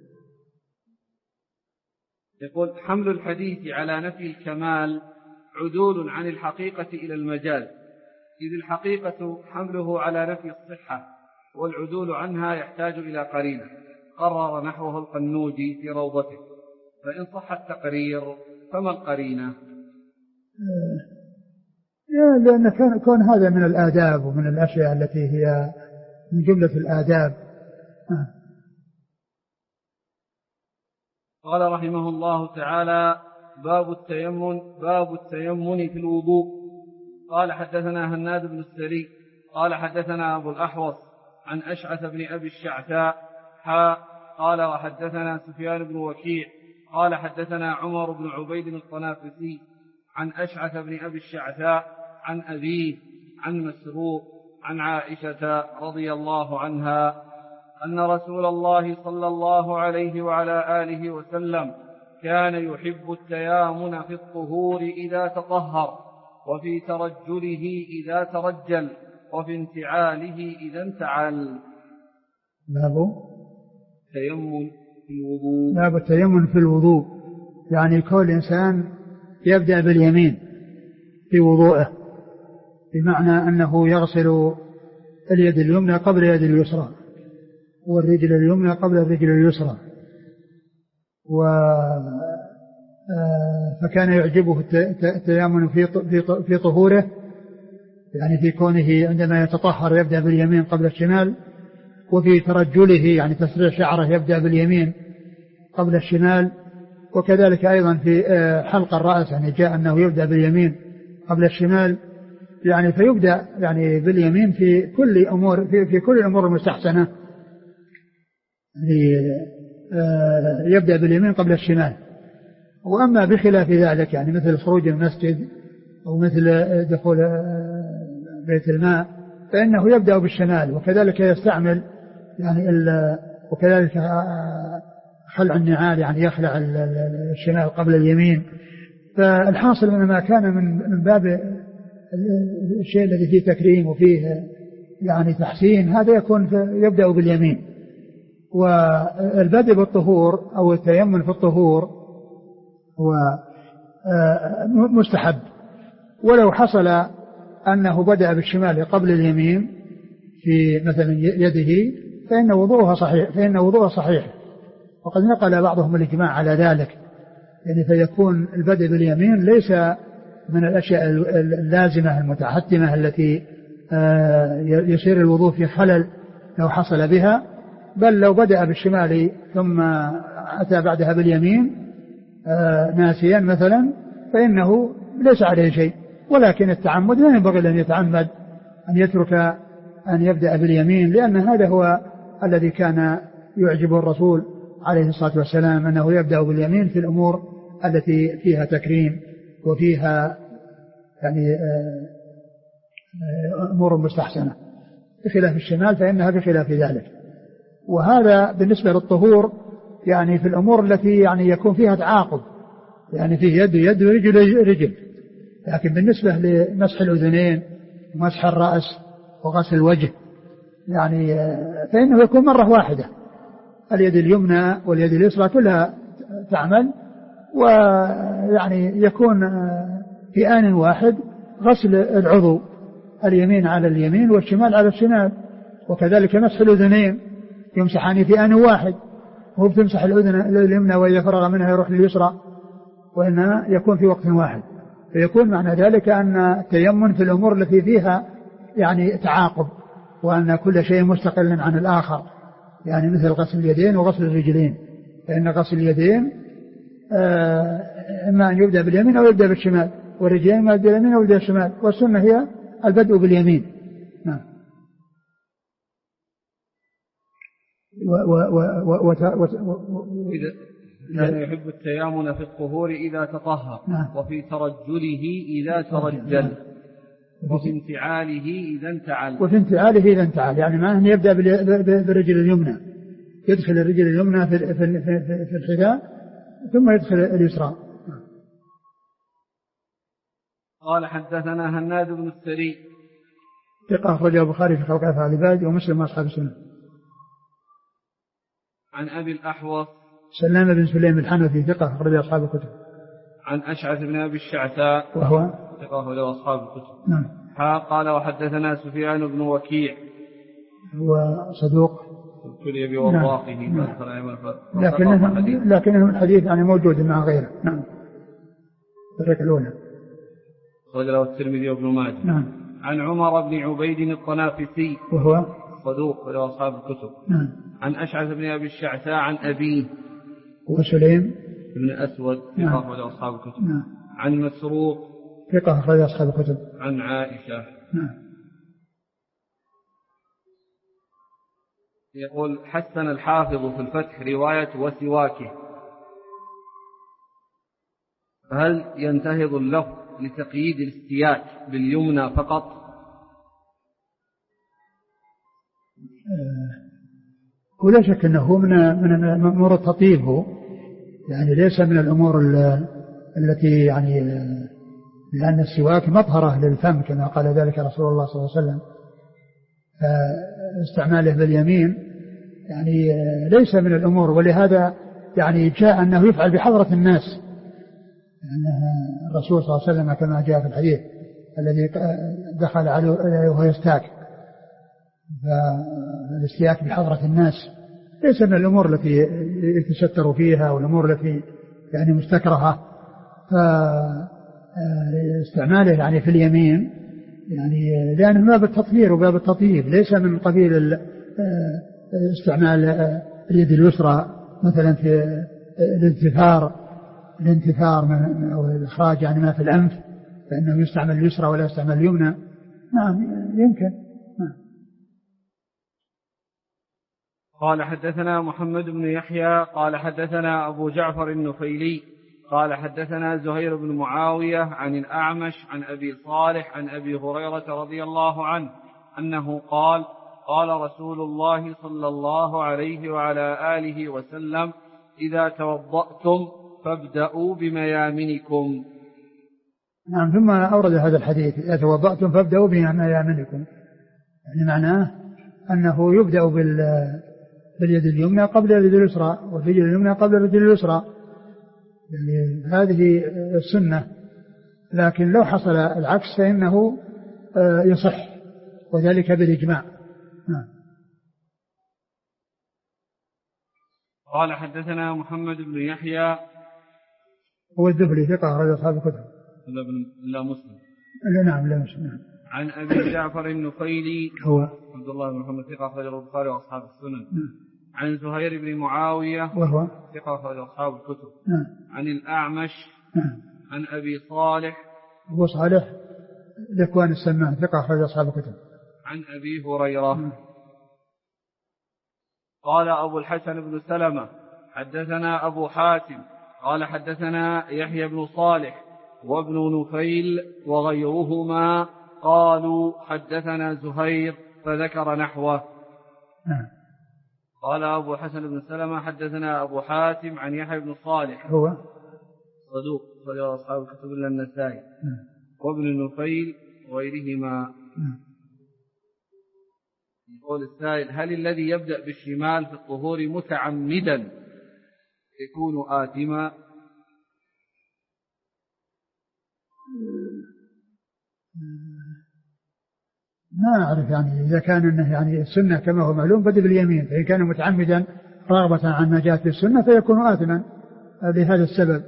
يقول حمل الحديث على نفي الكمال عدول عن الحقيقة إلى المجاز، إذ الحقيقة حمله على نفي الصحة والعدول عنها يحتاج إلى قرينة، قرر نحوه القنوجي في روضته، فإن صح التقرير فما القرينة؟ آه لأن كان كون هذا من الآداب ومن الأشياء التي هي من جملة الآداب. آه. قال رحمه الله تعالى باب التيمم باب التيمم في الوضوء. قال حدثنا هناد بن السري قال حدثنا أبو الأحوص عن أشعث بن أبي الشعثاء حاء قال وحدثنا سفيان بن وكيع قال حدثنا عمر بن عبيد الطنافسي عن أشعث بن أبي الشعثاء عن أبيه عن مسروق عن عائشة رضي الله عنها أن رسول الله صلى الله عليه وعلى آله وسلم كان يحب التيامن في الطهور إذا تطهر، وفي ترجله إذا ترجل، وفي انتعاله إذا انتعل. باب التيمن في الوضوء. باب التيمن في الوضوء، يعني كل إنسان يبدأ باليمين في وضوءه، بمعنى أنه يغسل اليد اليمنى قبل اليد اليسرى، والرجل اليمنى قبل الرجل اليسرى. و فكان يعجبه التيامن في طهوره، يعني في كونه عندما يتطهر يبدأ باليمين قبل الشمال، وفي ترجله يعني تسريح شعره يبدأ باليمين قبل الشمال، وكذلك أيضا في حلق الرأس يعني جاء أنه يبدأ باليمين قبل الشمال، يعني فيبدأ يعني باليمين في كل أمور في, في كل الأمور المستحسنة، يعني يبدأ باليمين قبل الشمال. وأما بخلاف ذلك يعني مثل خروج المسجد أو مثل دخول بيت الماء فإنه يبدأ بالشمال، وكذلك يستعمل يعني وكذلك خلع النعال يعني يخلع الشمال قبل اليمين. فالحاصل أن ما كان من من باب الشيء الذي فيه تكريم وفيه يعني تحسين هذا يكون يبدأ باليمين. والبدء بالطهور أو التيمم في الطهور هو مستحب، ولو حصل أنه بدأ بالشمال قبل اليمين في مثلا يده فإن وضوءه صحيح فإن وضوءه صحيح وقد نقل بعضهم الإجماع على ذلك، يعني فيكون البدء باليمين ليس من الأشياء اللازمة المتحتمة التي يصير الوضوء في خلل لو حصل بها، بل لو بدأ بالشمال ثم أتى بعدها باليمين ناسيا مثلا فإنه ليس عليه شيء. ولكن التعمد لا ينبغي أن يتعمد أن يترك أن يبدأ باليمين، لأن هذا هو الذي كان يعجب الرسول عليه الصلاة والسلام، أنه يبدأ باليمين في الأمور التي فيها تكريم وفيها يعني أمور مستحسنة، بخلاف الشمال فإنها بخلاف ذلك. وهذا بالنسبة للطهور يعني في الأمور التي يعني يكون فيها تعاقب، يعني فيه يد يد ورجل رجل. لكن بالنسبة لمسح الأذنين ومسح الرأس وغسل الوجه يعني فإنه يكون مرة واحدة، اليد اليمنى واليد اليسرى كلها تعمل، ويعني يكون في آن واحد غسل العضو اليمين على اليمين والشمال على الشمال. وكذلك مسح الأذنين يمسحان في آن واحد، هو بتمسح الأذن اليمنى وإذا فرغ منها يروح لليسرى، وإنما يكون في وقت واحد. فيكون معنى ذلك أن التيمم في الأمور التي فيها يعني تعاقب، وأن كل شيء مستقل عن الآخر، يعني مثل غسل اليدين وغسل الرجلين، فإن غسل اليدين إما أن يبدأ باليمين أو يبدأ بالشمال، والرجلين إما يبدأ باليمين أو يبدأ بالشمال، والسنة هي البدء باليمين. نعم. كان يحب التيامن في الطهور إذا تطهر، وفي ترجله إذا ترجل، وفي انتعاله إذا انتعل. وفي انتعاله إذا انتعل يعني ما أن يبدأ بالرجل اليمنى، يدخل الرجل اليمنى في في الحذاء ثم يدخل اليسرى. قال حدثنا هناد بن السري ثقة أخرجه البخاري في خلق أفعال العباد ومسلم وأصحاب السنة. عن أبي الأحوص سلام بن سليم الحنفي ثقة أخرجه أصحاب الكتب. عن أشعث بن أبي الشعثاء وهو ثقة أخرجه أصحاب الكتب. نعم. قال وحدثنا سفيان بن وكيع هو صدوق ابتلي بوضاقه. نعم. لكنه لكنه الحديث يعني موجود مع غيره. نعم. الطريقة الأولى أخرج له الترمذي وابن ماجه. نعم. عن عمر بن عبيد الطنافسي وهو صدوق له أصحاب الكتب. نعم. عن أشعث بن أبي الشعثاء عن أبيه وسليم بن أسود ثقة أخرج له أصحاب الكتب. نعم. عن مسروق ثقة أخرج أصحاب الكتب. عن عائشة. نعم. يقول حسن الحافظ في الفتح رواية وسواكه، فهل ينتهض اللفظ لتقييد الاستياء باليمنى فقط؟ ولا شك أنه من من أمور التطيب هو، يعني ليس من الأمور التي يعني، لأن السواك مطهرة للفم كما قال ذلك رسول الله صلى الله عليه وسلم، فاستعماله باليمين يعني ليس من الأمور. ولهذا يعني جاء أنه يفعل بحضرة الناس، يعني الرسول صلى الله عليه وسلم كما جاء في الحديث الذي دخل عليه وهو يستاك، فالاستياك بحضرة الناس ليس من الأمور التي يتستر فيها والأمور التي يعني مستكرهة، فاستعماله يعني في اليمين يعني لأنه باب التطهير وباب التطيب، ليس من قبيل استعمال اليد اليسرى مثلا في الانتثار الانتثار من أو الإخراج يعني ما في الأنف، فإنه يستعمل اليسرى ولا يستعمل اليمنى. نعم يمكن. نعم. قال حدثنا محمد بن يحيى قال حدثنا أبو جعفر النفيلي قال حدثنا زهير بن معاوية عن الأعمش عن أبي صالح عن أبي هريرة رضي الله عنه أنه قال قال رسول الله صلى الله عليه وعلى آله وسلم إذا توضأتم فابدأوا بميامنكم. نعم. ثم أورد هذا الحديث إذا توضأتم فابدأوا بميامنكم، يعني معناه أنه يبدأ باليد اليمنى قبل اليد اليسرى والرجل اليمنى قبل الرجل اليسرى، يعني هذه السنة. لكن لو حصل العكس فإنه يصح، وذلك بالإجماع. نعم. قال حدثنا محمد بن يحيى هو الذهلي ثقة أخرج أصحاب الكتب لا مسلم. لا نعم لا مسلم. نعم. عن أبي جعفر النفيلي هو عبد الله بن محمد ثقة أخرج البخاري وأصحاب السنن. نعم. عن زهير بن معاوية وهو ثقة أخرج أصحاب الكتب. نعم. عن الأعمش نعم. عن أبي صالح أبو صالح ذكوان السمان ثقة أخرج أصحاب الكتب. عن أبي هريرة. نعم. قال أبو الحسن بن سلمة حدثنا أبو حاتم قال حدثنا يحيى بن صالح وابن نفيل وغيرهما قالوا حدثنا زهير فذكر نحوه. نعم. قال أبو الحسن بن سلمة حدثنا أبو حاتم عن يحيى بن صالح هو صدوق صدوق أصحاب الكتب إلا النسائي. نعم. وابن نفيل وغيرهما. نعم. يقول السائل هل الذي يبدأ بالشمال في الطهور متعمدا يكون آثما؟ ما أعرف، يعني إذا كان إنه يعني السنة كما هو معلوم بدأ باليمين، فإن كان متعمدا رغبة عن ما جاءت في السنة فيكون آثما لهذا السبب.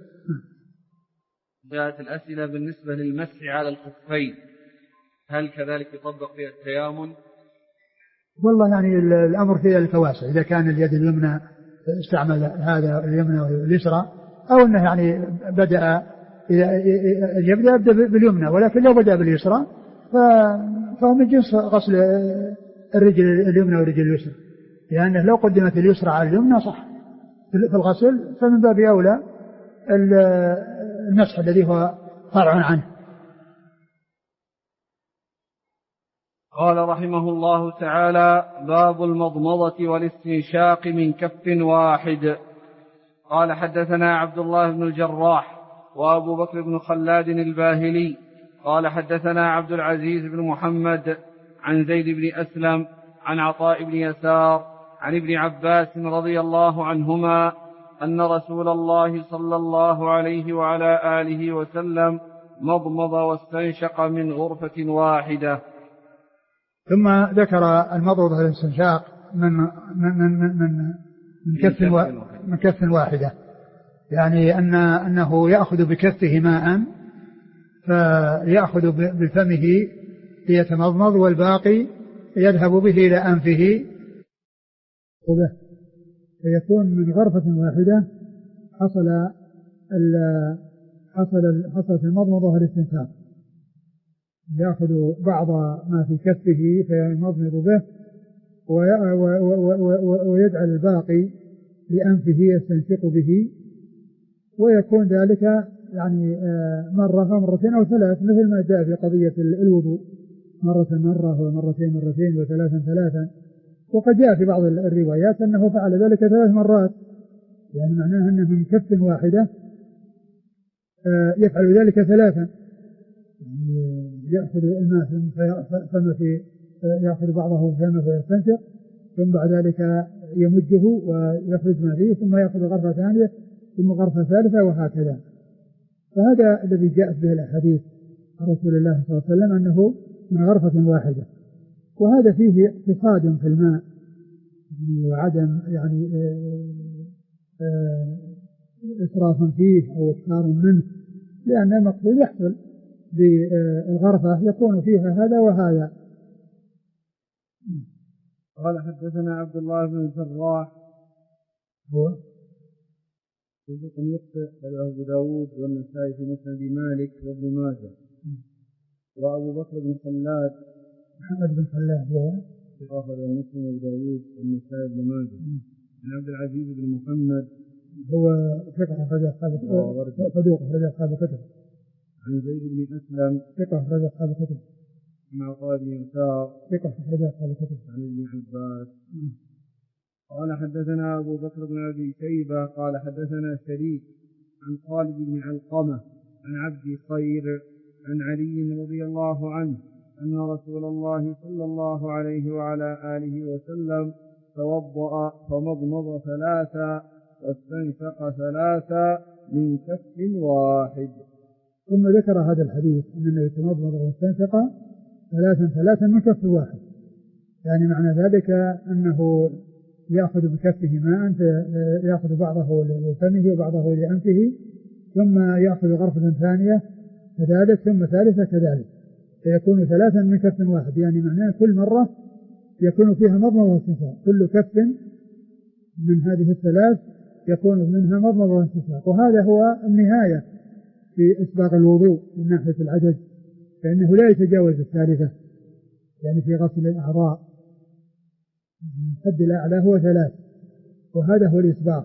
جاءت الأسئلة بالنسبة للمسح على الخفين، هل كذلك يطبق فيها التيامن؟ والله يعني الأمر في ذلك واسع، إذا كان اليد اليمنى استعمل هذا اليمنى واليسرى، أو أنه يعني بدأ يبدأ باليمنى، ولكن لو بدأ باليسرى فهو من جنس غسل الرجل اليمنى والرجل اليسرى، لأنه لو قدمت اليسرى على اليمنى صح في الغسل، فمن باب أولى المسح الذي هو فرع عنه. قال رحمه الله تعالى باب المضمضة والاستنشاق من كف واحد. قال حدثنا عبد الله بن الجراح وأبو بكر بن خلاد الباهلي قال حدثنا عبد العزيز بن محمد عن زيد بن أسلم عن عطاء بن يسار عن ابن عباس رضي الله عنهما أن رسول الله صلى الله عليه وعلى آله وسلم مضمض واستنشق من غرفة واحدة. ثم ذكر المضمضة والاستنشاق من من من من من كف من كف واحدة، يعني أن أنه يأخذ بكفه ماء فيأخذ بفمه ليتمضمض، والباقي يذهب به إلى أنفه وبه، فيكون من غرفة واحدة حصل حصل حصلت المضمضة والاستنشاق، يأخذ بعض ما في كفه فيمضمض به ويجعل الباقي لأنفه يستنشق به، ويكون ذلك يعني مرة أو مرتين أو ثلاث، مثل ما جاء في قضية الوضوء، مرة مرة ومرتين مرتين وثلاثا ثلاثا. وقد جاء في بعض الروايات أنه فعل ذلك ثلاث مرات، يعني معناه أنه من كف واحدة يفعل ذلك ثلاثا، يأخذ الماء فما في يأخذ بعضه فما فيستنشق، ثم بعد ذلك يمجه ويخرج ما فيه، ثم يأخذ غرفة ثانية ثم غرفة ثالثة وهكذا. فهذا الذي جاءت به الأحاديث عن رسول الله صلى الله عليه وسلم أنه من غرفة واحدة، وهذا فيه اقتصاد في الماء وعدم يعني إسراف فيه أو إكثار منه، لأن المقصود يحصل بالغرفة يكون فيها هذا وهذا. قال حدثنا عبد الله بن الجراح هو صدوق يخطئ رواه أبو داود والنسائي في مسند مالك وابن ماجه. وأبو بكر بن خلاد محمد بن خلاد هو أخرجه مسلم وأبو داود والنسائي وابن ماجه. عن عبد العزيز بن محمد هو ثقة أخرج أصحاب صدوق أخرج أصحاب الكتب. عن زيد بن أسلم ثقة أخرج أصحاب الكتب. عن عطاء بن يسار ثقة أخرج أصحاب الكتب. عن ابن عباس. قال حدثنا أبو بكر بن أبي شيبة قال حدثنا شريك عن خالد بن علقمة عن عبد خير عن علي رضي الله عنه أن رسول الله صلى الله عليه وعلى آله وسلم توضأ فمضمض ثلاثا واستنشق ثلاثا من كف واحد. ثم ذكر هذا الحديث أن النبي تمضمض واستنشق ثلاثا ثلاثا من كف واحد، يعني معنى ذلك أنه يأخذ بكفه ماء يأخذ بعضه لفمه وبعضه لأنفه، ثم يأخذ غرفة ثانية كذلك ثم ثالثة كذلك، فيكون ثلاثا من كف واحد، يعني معناه كل مرة يكون فيها مضمضة واستنشاق، كل كف من هذه الثلاث يكون منها مضمضة واستنشاق. وهذا هو النهاية في إسباغ الوضوء من ناحية العدد، فإنه لا يتجاوز الثالثة، يعني في غسل الأعضاء الحد الأعلى هو ثلاث، وهذا هو الإسباغ.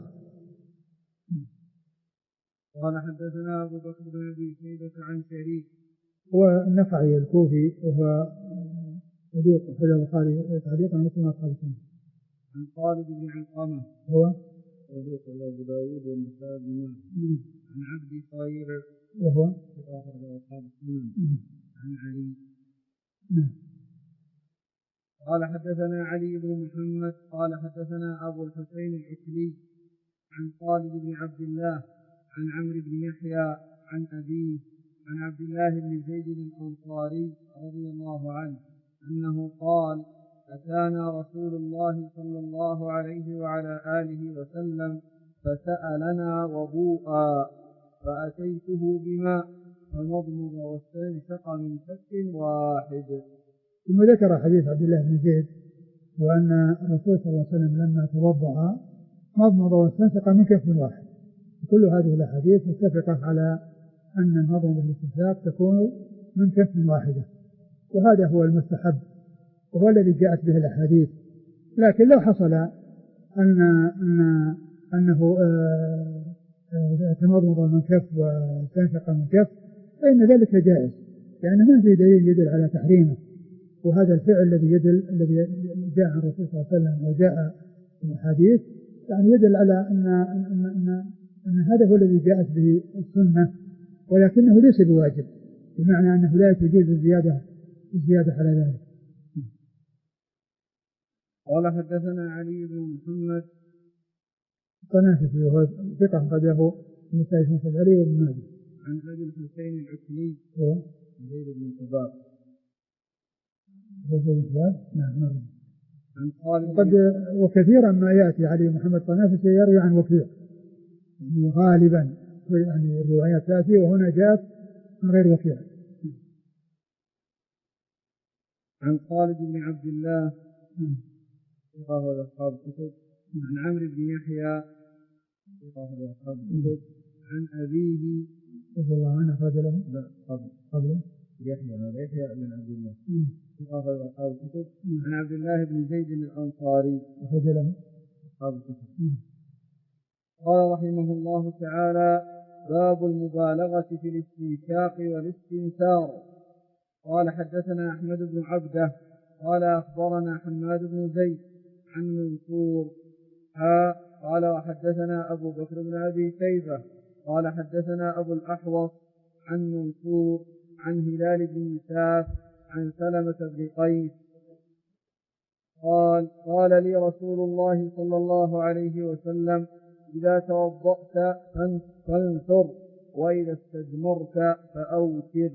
قال حدثنا أبو بكر بن أبي شيبة عن شريك هو النخعي الكوفي وهو صدوق أخرج البخاري تعليقا ومسلم أصحاب السنة. عن خالد بن علقمة هو صدوق أبو داود والنسائي بن ماجه. عن عبد خير وهو أخرج أصحاب السنة. عن علي قال حدثنا علي بن محمد قال حدثنا أبو الحسين العكلي عن خالد بن عبد الله عن عمرو بن يحيى عن أبيه عن عبد الله بن زيد الأنصاري رضي الله عنه أنه قال أتانا رسول الله صلى الله عليه وعلى آله وسلم فسألنا وضوءا فأتيته بماء فمضمض واستنشق من كف واحد. ثم ذكر حديث عبد الله بن زيد وأن الرسول صلى الله عليه وسلم لما توضأ مضمض واستنشق من كف واحد. كل هذه الأحاديث متفقة على أن المضمضة والاستنشاق تكون من كف واحدة، وهذا هو المستحب وهو الذي جاءت به الأحاديث. لكن لو حصل أن أن أنه تمضمض من كف واستنشق من كف فإن ذلك جائز، لأنه ما في دليل يدل على تحريمه، وهذا الفعل الذي يدل الذي جاء عن الرسول صلى الله عليه وسلم وجاء في الحديث يعني يدل على أن أن أن, أن هذا هو الذي جاءت به السنة، ولكنه ليس بواجب، بمعنى أنه لا يجوز الزيادة الزيادة على ذلك. قال حدثنا علي بن محمد الطنافسي وهو ثقة أخرجه النسائي في مسند علي وابن ماجه. عن أبي الحسين العكلي هو زيد بن حباب هو زيد بن حباب نعم مرة. عن خالد وقد وكثيرا ما يأتي علي محمد الطنافسي يروي عن وكيع، يعني غالبا يعني الروايات تأتي وهنا جاءت من غير وكيع. عن خالد بن عبد الله ثقة أصحاب الكتب. عن عمرو بن يحيى ثقة أصحاب الكتب. عن أبيه رضي الله عنه أخرج له لا قبل قبل يحيى هذا يحيى بن عبد الله ثقة أصحاب الكتب. عن عبد الله بن زيد الأنصاري أخرج له أصحاب الكتب. قال رحمه الله تعالى باب المبالغة في الاستنشاق والاستنثار. قال حدثنا أحمد بن عبده قال أخبرنا حماد بن زيد عن منصور ها قال وحدثنا أبو بكر بن أبي شيبة قال حدثنا أبو الأحوص عن منصور عن هلال بن يساف عن سلمة بن قيس قال قال لي رسول الله صلى الله عليه وسلم إذا توضأت فانثر وإذا استجمرت فأوتر.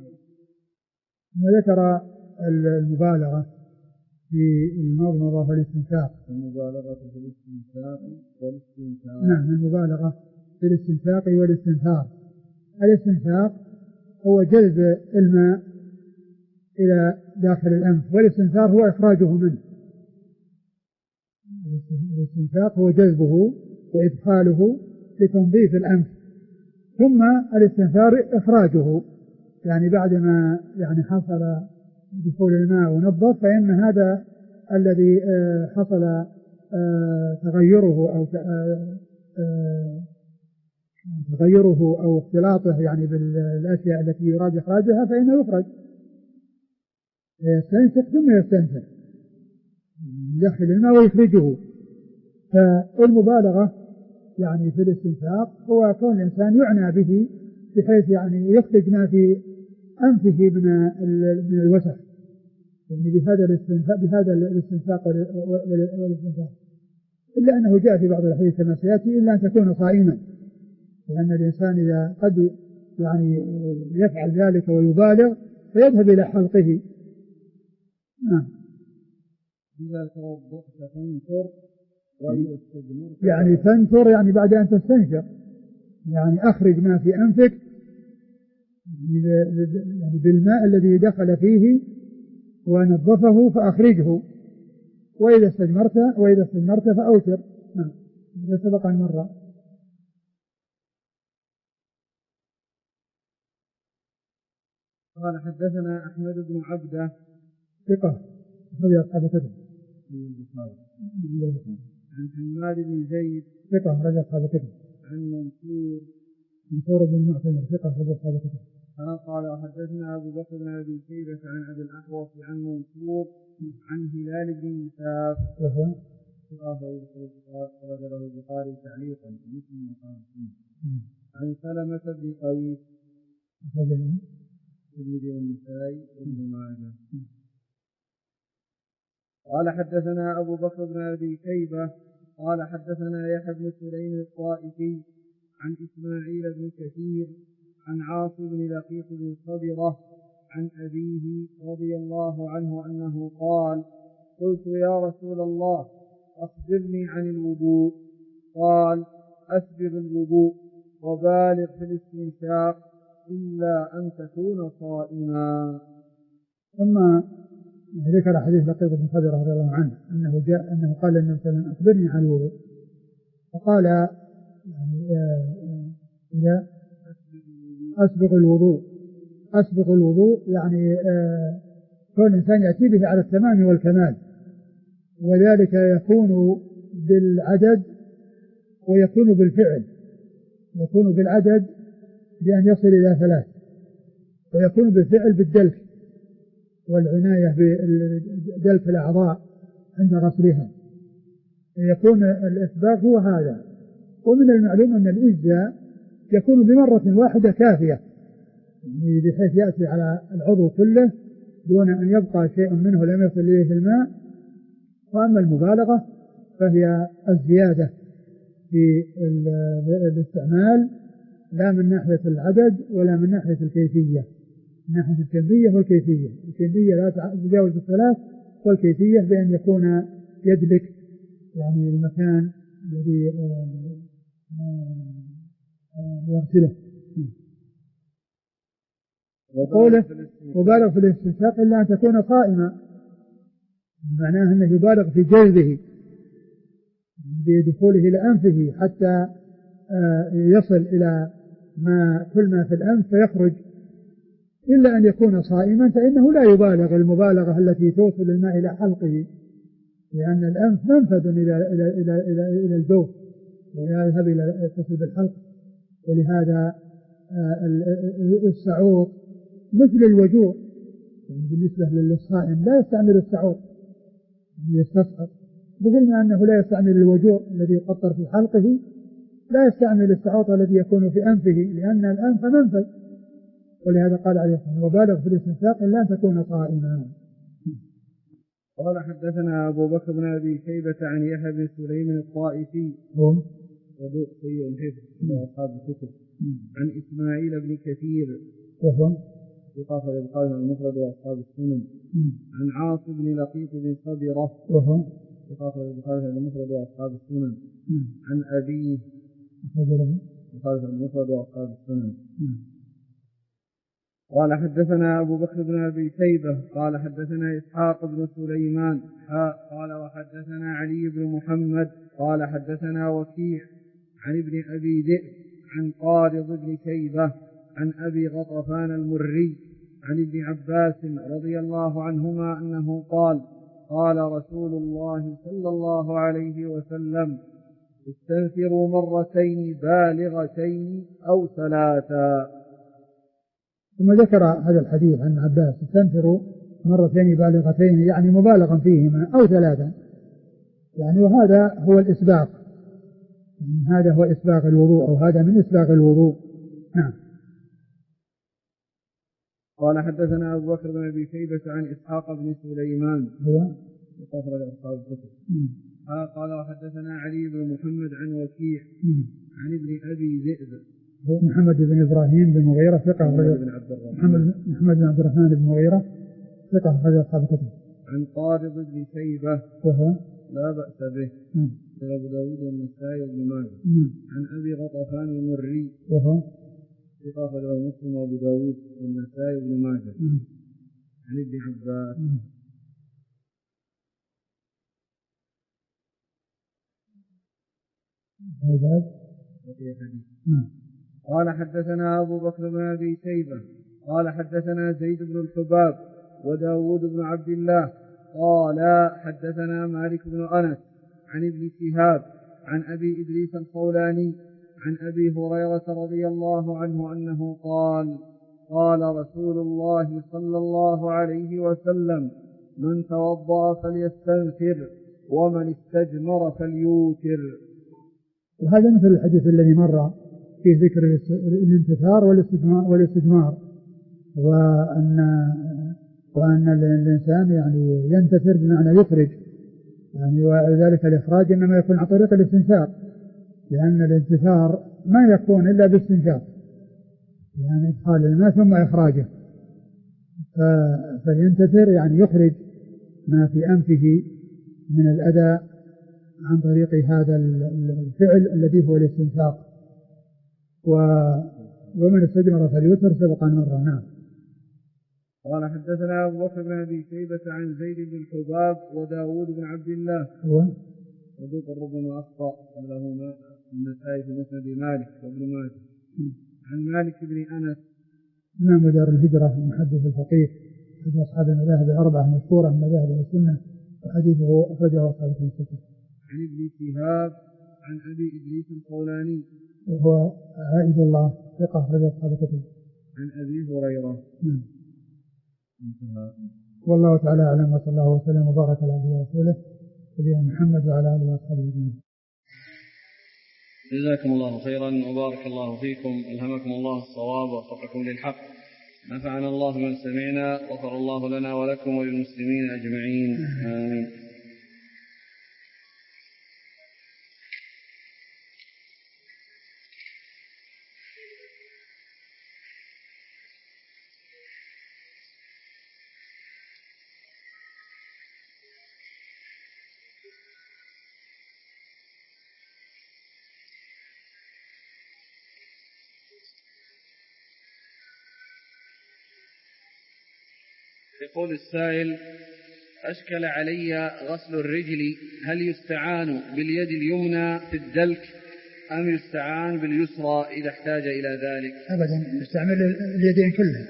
وذكر المبالغة في المضمضة والاستنشاق. المبالغة في الاستنشاق والاستنثار. نعم المبالغة في الاستنشاق والاستنثار. الاستنشاق هو جلب الماء إلى داخل الأنف، والاستنثار هو إخراجه منه. الاستنشاق هو جذبه وإدخاله لتنظيف الأنف، ثم الاستنثار إخراجه، يعني بعدما يعني حصل دخول الماء ونظف، فإن هذا الذي حصل تغيره أو تغيره أو اختلاطه يعني بالأشياء التي يراد إخراجها فإنه يخرج. يستنشق ثم يستنثر، يدخل الماء ويخرجه. فالمبالغة يعني في الاستنشاق هو كون الإنسان يعنى به بحيث يعني يخرج ما في أنفه من من الوسخ، يعني بهذا الاستنشاق بهذا الاستنشاق والاستنشاق. إلا أنه جاء في بعض الأحاديث كما سيأتي إلا أن تكون صائما، لأن الإنسان إذا قد يعني يفعل ذلك ويبالغ فيذهب إلى حلقه. نعم. إذا توضأت فانثر وإذا استجمرت يعني فانثر يعني بعد أن تستنشق، يعني أخرج ما في أنفك يعني بالماء الذي دخل فيه ونظفه فأخرجه، وإذا استجمرت وإذا استجمرت فأوتر. نعم هذا سبق عن مرة. قال حدثنا أحمد بن عبده ثقة أخرج أصحاب الكتب عن حماد بن زيد ثقة أخرج أصحاب الكتب عن منصور منصور بن المعتمر ثقة أخرج أصحاب الكتب. قال حدثنا أبو بكر بن أبي شيبة عن أبي الأحوص عن منصور عن هلال بن يساف أخرجه البخاري تعليقا مسلم عن سلمة بن قيس الترمذي والنسائي وابن ماجه. قال حدثنا أبو بكر بن أبي شيبة قال حدثنا يحيى بن سليم الطائفي عن إسماعيل بن كثير عن عاصم بن لقيط بن صبرة عن أبيه رضي الله عنه أنه قال قلت يا رسول الله أخبرني عن الوضوء. قال أسبغ الوضوء وبالغ في الاستنشاق إلا أن تكون صائما. ثم ذكر حديث لقيط بن صبرة رضي الله عنه أنه جاء أنه قال النبي صلى الله عليه وسلم أخبرني عن الوضوء، فقال يعني إذا أسبغ الوضوء أسبغ الوضوء يعني كل إنسان يأتي به على التمام والكمال، وذلك يكون بالعدد ويكون بالفعل. يكون بالعدد بأن يصل إلى ثلاث، ويكون بالفعل بالدلك والعناية بدلك الأعضاء عند غسلها. يكون الإسباغ هو هذا. ومن المعلوم أن الإجزاء يكون بمرة واحدة كافية، يعني بحيث يأتي على العضو كله دون أن يبقى شيء منه لم يصل إليه الماء. وأما المبالغة فهي الزيادة في الاستعمال، لا من ناحية العدد ولا من ناحية الكيفية، من ناحية الكمية والكيفية. الكمية لا تتجاوز الثلاث، والكيفية بأن يكون يدلك يعني المكان الذي يغسله. وقوله مبالغ في الاستنشاق إلا أن تكون صائما، معناه أنه يبالغ في جلبه بدخوله إلى أنفه حتى يصل إلى ما كل ما في الأنف فيخرج، إلا أن يكون صائما فإنه لا يبالغ المبالغة التي توصل الماء إلى حلقه، لأن الأنف منفذ إلى إلى إلى إلى, إلى الجوف ويذهب إلى يتصل بالحلق، ولهذا السعوط مثل الوجوء، يعني بالنسبة للصائم لا يستعمل السعوط يستصعب، مثل ما أنه لا يستعمل الوجوء الذي يقطر في حلقه لا يستعمل السعوط الذي يكون في أنفه، لأن الأنف منفذ، ولهذا قال عليه الصلاة والسلام وبالغ في الاستنشاق إلا أن تكون صائما. قال حدثنا أبو بكر بن أبي شيبة عن يحيى بن سليم الطائفي وذو سيء الحفظ وأصحاب الكتب عن إسماعيل بن كثير وهو ثقة البخاري المفرد وأصحاب السنن عن عاصم بن لقيط بن صبرة وهو ثقة البخاري المفرد وأصحاب السنن عن أبيه البخاري المفرد وأصحاب السنن. قال حدثنا أبو بكر بن أبي شيبة قال حدثنا إسحاق بن سليمان قال وحدثنا علي بن محمد قال حدثنا وكيع عن ابن أبي ذئب عن قارض بن شيبة عن أبي غطفان المري عن ابن عباس رضي الله عنهما أنه قال قال رسول الله صلى الله عليه وسلم استنفروا مرتين بالغتين أو ثلاثا. ثم ذكر هذا الحديث عن عباس استنفروا مرتين بالغتين يعني مبالغا فيهما أو ثلاثا، يعني وهذا هو الإسباغ، هذا هو إسباغ الوضوء أو هذا من إسباغ الوضوء. نعم. قال حدثنا أبو بكر بن أبي شيبة عن إسحاق بن سليمان هو يقفل أصحاب الكتب قال وحدثنا علي بن محمد عن وكيع عن ابن أبي ذئب هو محمد بن إبراهيم بن مغيرة ثقة محمد محمد بن عبد الرحمن بن مغيرة ثقة أخرج أصحاب الكتب عن قارض بن شيبة وهو لا بأس به أبو داود والنسائي وابن ماجه عن أبي غطفان المري وهو ثقة أخرج مسلم وأبو داود والنسائي وابن ماجه عن ابن عباس. قال حدثنا أبو بكر بن أبي شيبة قال حدثنا زيد بن الحباب وداود بن عبد الله قال حدثنا مالك بن أنس عن ابن شهاب عن أبي إدريس الخولاني عن أبي هريرة رضي الله عنه أنه قال قال رسول الله صلى الله عليه وسلم من توضأ فليستنفر ومن استجمر فليوتر. وهذا مثل الحديث الذي مر في ذكر الانتثار والاستجمار، وأن وأن الإنسان يعني ينتثر بمعنى يخرج، يعني وذلك الإخراج إنما يكون عن طريق الاستنشاق، لأن الانتثار ما يكون إلا باستنشاق، يعني إدخال الماء ثم إخراجه، فينتثر يعني يخرج ما في أنفه من الأذى عن طريق هذا الفعل الذي هو الاستنشاق. ومن استجمر فليوتر سبق مرة. نعم. قال حدثنا أبو بكر بن أبي شيبة عن زيد بن الحباب وداود بن عبد الله هو وذوق ربما أخطأ لهما النسائي في مسند مالك وابن ماجه عن مالك بن أنس إمام دار الهجرة المحدث الفقيه من أصحاب المذاهب الأربعة المشهورة من مذاهب السنة، وحديثه أخرجه أصحاب الكتب. عن ابن شهاب عن أبي إدريس الخولاني وهو عائد الله ثقة أخرج أصحاب الكتب. عن أبي هريرة. نعم. والله تعالى أعلم، وصلى الله وسلم وبارك على عبده ورسوله نبينا محمد وعلى آله وصحبه أجمعين. جزاكم الله خيرا وبارك الله فيكم، ألهمكم الله الصواب ووفقكم للحق، نفعنا الله من سمعنا، غفر الله لنا ولكم وللمسلمين أجمعين، آمين. يقول السائل: أشكل علي غسل الرجل، هل يستعان باليد اليمنى في الدلك أم يستعان باليسرى إذا احتاج إلى ذلك؟ أبدا، يستعمل اليدين كلها.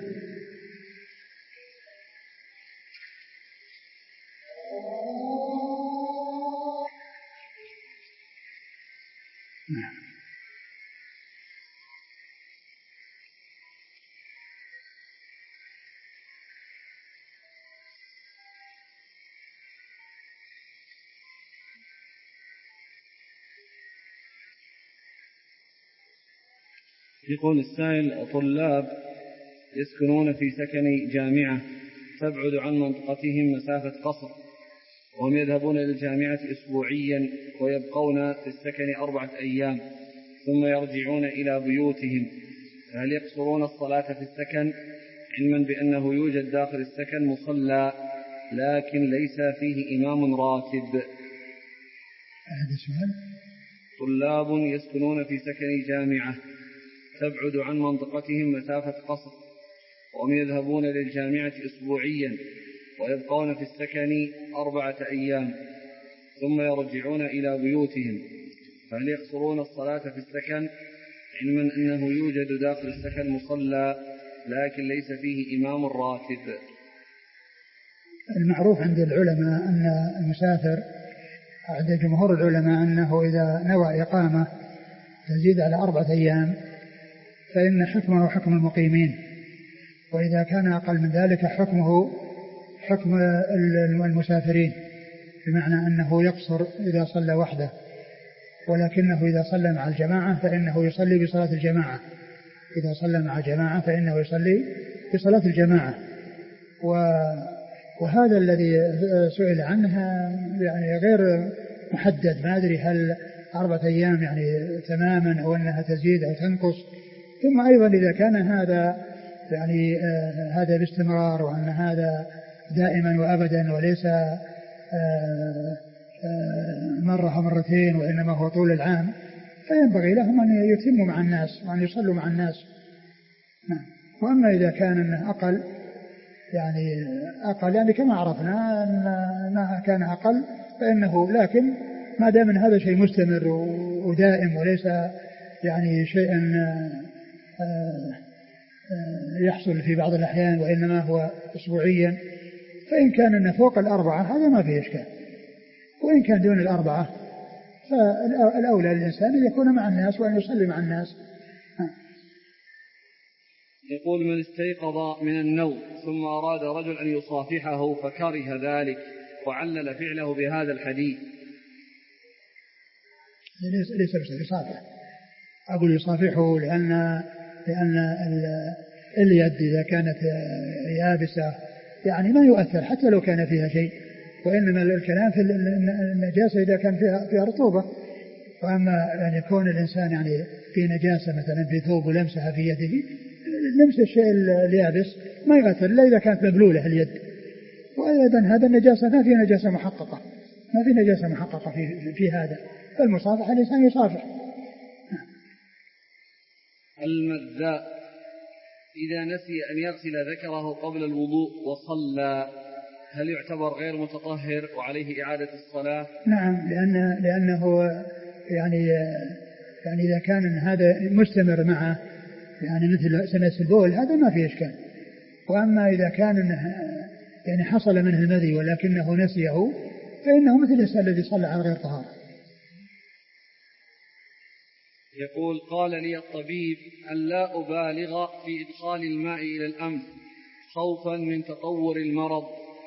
يقول السائل: طلاب يسكنون في سكن جامعة تبعد عن منطقتهم مسافة قصر، وهم يذهبون إلى الجامعة أسبوعيا ويبقون في السكن أربعة أيام ثم يرجعون إلى بيوتهم، فهل يقصرون الصلاة في السكن علما بأنه يوجد داخل السكن مصلى لكن ليس فيه إمام راتب؟ هذا سؤال. طلاب يسكنون في سكن جامعة تبعد عن منطقتهم مسافة قصر، وهم يذهبون للجامعة أسبوعيا ويبقون في السكن أربعة أيام ثم يرجعون إلى بيوتهم، فهل يقصرون الصلاة في السكن علما أنه يوجد داخل السكن مصلى لكن ليس فيه إمام راتب؟ المعروف عند العلماء أن المسافر، عند جمهور العلماء، أنه إذا نوى إقامة تزيد على أربعة أيام فإن حكمه حكم المقيمين، وإذا كان أقل من ذلك حكمه حكم المسافرين، بمعنى أنه يقصر إذا صلى وحده، ولكنه إذا صلى مع الجماعة فإنه يصلي بصلاة الجماعة، إذا صلى مع جماعة فإنه يصلي بصلاة الجماعة. وهذا الذي سئل عنها يعني غير محدد، ما أدري هل أربعة أيام يعني تماما أو أنها تزيد أو تنقص. ثم أيضا إذا كان هذا يعني آه هذا باستمرار، وأن هذا دائما وأبدا وليس آه آه مرة أو مرتين وإنما هو طول العام، فينبغي لهم أن يتموا مع الناس وأن يصلوا مع الناس. وأما إذا كان أنه أقل يعني أقل يعني كما عرفنا أن ما كان أقل فإنه، لكن ما دام هذا شيء مستمر ودائم وليس يعني شيئا يحصل في بعض الأحيان وإنما هو أسبوعيا، فإن كان أنه فوق الأربعة هذا ما فيه إشكال، وإن كان دون الأربعة فالأولى للإنسان أن يكون مع الناس وأن يصلي مع الناس. يقول: من استيقظ من النوم ثم أراد رجل أن يصافحه فكره ذلك وعلل فعله بهذا الحديث. ليس ليس بس يصافح، أقول يصافحه لأن لأن اليد إذا كانت يابسة يعني ما يؤثر حتى لو كان فيها شيء، وإنما الكلام في النجاسة إذا كان فيها فيها رطوبة. وأما يعني كون الإنسان يعني في نجاسة مثلا في ثوب ولمسها في يده، لمس الشيء اليابس ما يؤثر إلا إذا كانت مبلولة اليد. وأيضا هذا النجاسة ما في نجاسة محققة، ما في نجاسة محققة في في هذا، فالمصافحة الإنسان يصافح. المذاء إذا نسي أن يغسل ذكره قبل الوضوء وصلى هل يعتبر غير متطهر وعليه إعادة الصلاة؟ نعم، لأن لأنه يعني يعني إذا كان هذا مستمر معه يعني مثل سنس البول هذا ما فيه إشكال. وأما إذا كان يعني حصل منه المذي ولكنه نسيه فإنه مثل الإنسان الذي صلى على غير طهارة. يقول: قال لي الطبيب أن لا أبالغ في إدخال الماء إلى الأنف خوفا من تطور المرض.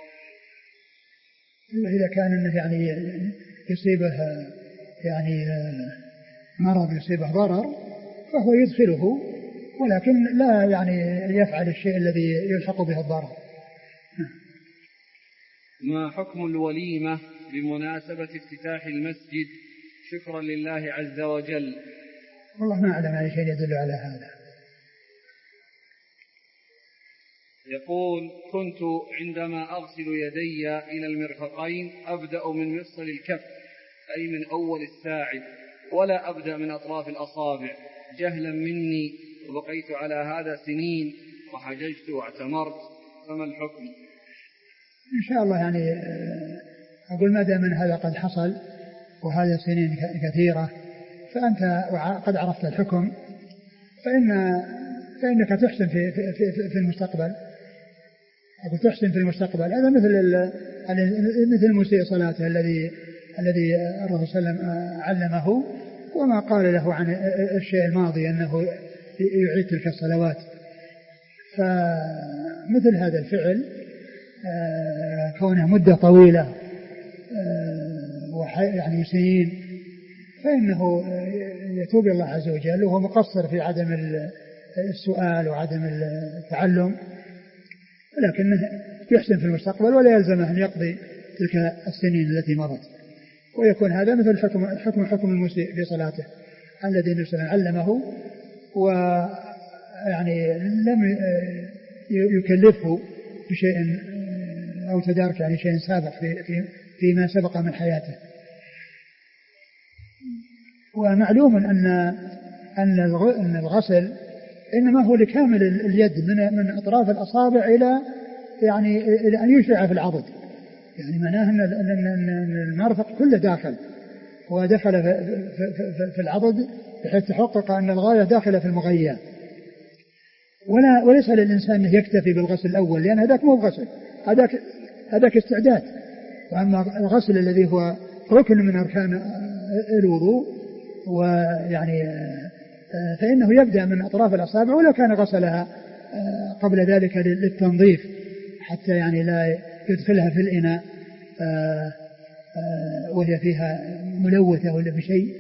إذا كان إنه يعني يصيبه يعني مرض يصيبه ضرر فهو يدخله، ولكن لا يعني يفعل الشيء الذي يلحق به الضرر. ما حكم الوليمة بمناسبة افتتاح المسجد شكرا لله عز وجل؟ والله ما أعلم أي شيء يدل على هذا. يقول: كنت عندما أغسل يدي إلى المرفقين أبدأ من مفصل الكف أي من أول الساعد ولا أبدأ من أطراف الأصابع جهلا مني، وبقيت على هذا سنين وحججت واعتمرت، فما الحكم؟ إن شاء الله يعني أقول ما دام من هذا قد حصل وهذا سنين كثيرة فأنت قد عرفت الحكم، فإن فإنك تحسن في في في المستقبل، أقول تحسن في المستقبل. هذا مثل مثل المسيء صلاته الذي الذي الرسول صلى الله عليه وسلم علمه وما قال له عن الشيء الماضي أنه يعيد تلك الصلوات. فمثل هذا الفعل كونه مدة طويلة يعني سنين، فإنه يتوب الله عز وجل، وهو مقصر في عدم السؤال وعدم التعلم، ولكنه يحسن في المستقبل ولا يلزمه أن يقضي تلك السنين التي مضت. ويكون هذا مثل حكم حكم حكم المسيء في صلاته الذي النبي صلى الله عليه وسلم علمه، ويعني لم يكلفه بشيء أو تدارك يعني شيء سابق في في فيما سبق من حياته. ومعلوم أن أن أن الغسل إنما هو لكامل اليد من من أطراف الأصابع إلى يعني إلى أن يشرع في العضد، يعني معناه أن المرفق كله داخل ودخل في العضد بحيث تحقق أن الغاية داخلة في المغية. ولا وليس للإنسان أن يكتفي بالغسل الأول، لأن هذاك مو غسل، هذاك هذاك استعداد. وأما الغسل الذي هو ركن من أركان الوضوء ويعني فإنه يبدأ من أطراف الأصابع، ولو كان غسلها قبل ذلك للتنظيف حتى يعني لا يدخلها في الإناء وهي فيها ملوثة ولا بشيء.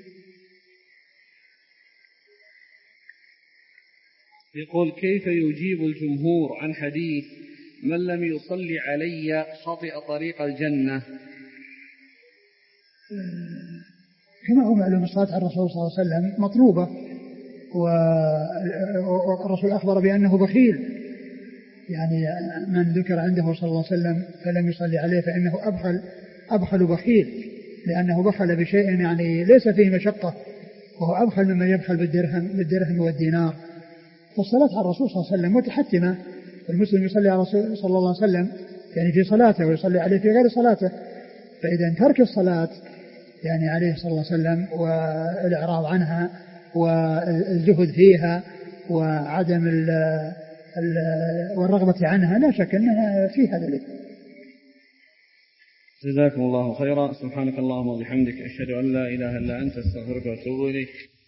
يقول: كيف يجيب الجمهور عن حديث من لم يصلي علي خطئ طريق الجنة؟ كما هو معلوم الصلاة على الرسول صلى الله عليه وسلم مطلوبة، والرسول أخبر بأنه بخيل، يعني من ذكر عنده صلى الله عليه وسلم فلم يصلي عليه فإنه أبخل أبخل بخيل، لأنه بخل بشيء يعني ليس فيه مشقة، وهو أبخل مما يبخل بالدرهم, بالدرهم والدينار. فالصلاة على الرسول صلى الله عليه وسلم متحتمة، المسلم يصلي على الرسول صلى الله عليه وسلم يعني في صلاته ويصلي عليه في غير صلاته، فإذا ترك الصلاة يعني عليه صلى الله عليه وسلم والإعراض عنها والزهد فيها وعدم ال ال والرغبة عنها لا شك أنها فيها ذلك. جزاكم الله خيرا. سبحانك اللهم وبحمدك، أشهد أن لا إله إلا أنت، أستغفرك وأتوب إليك.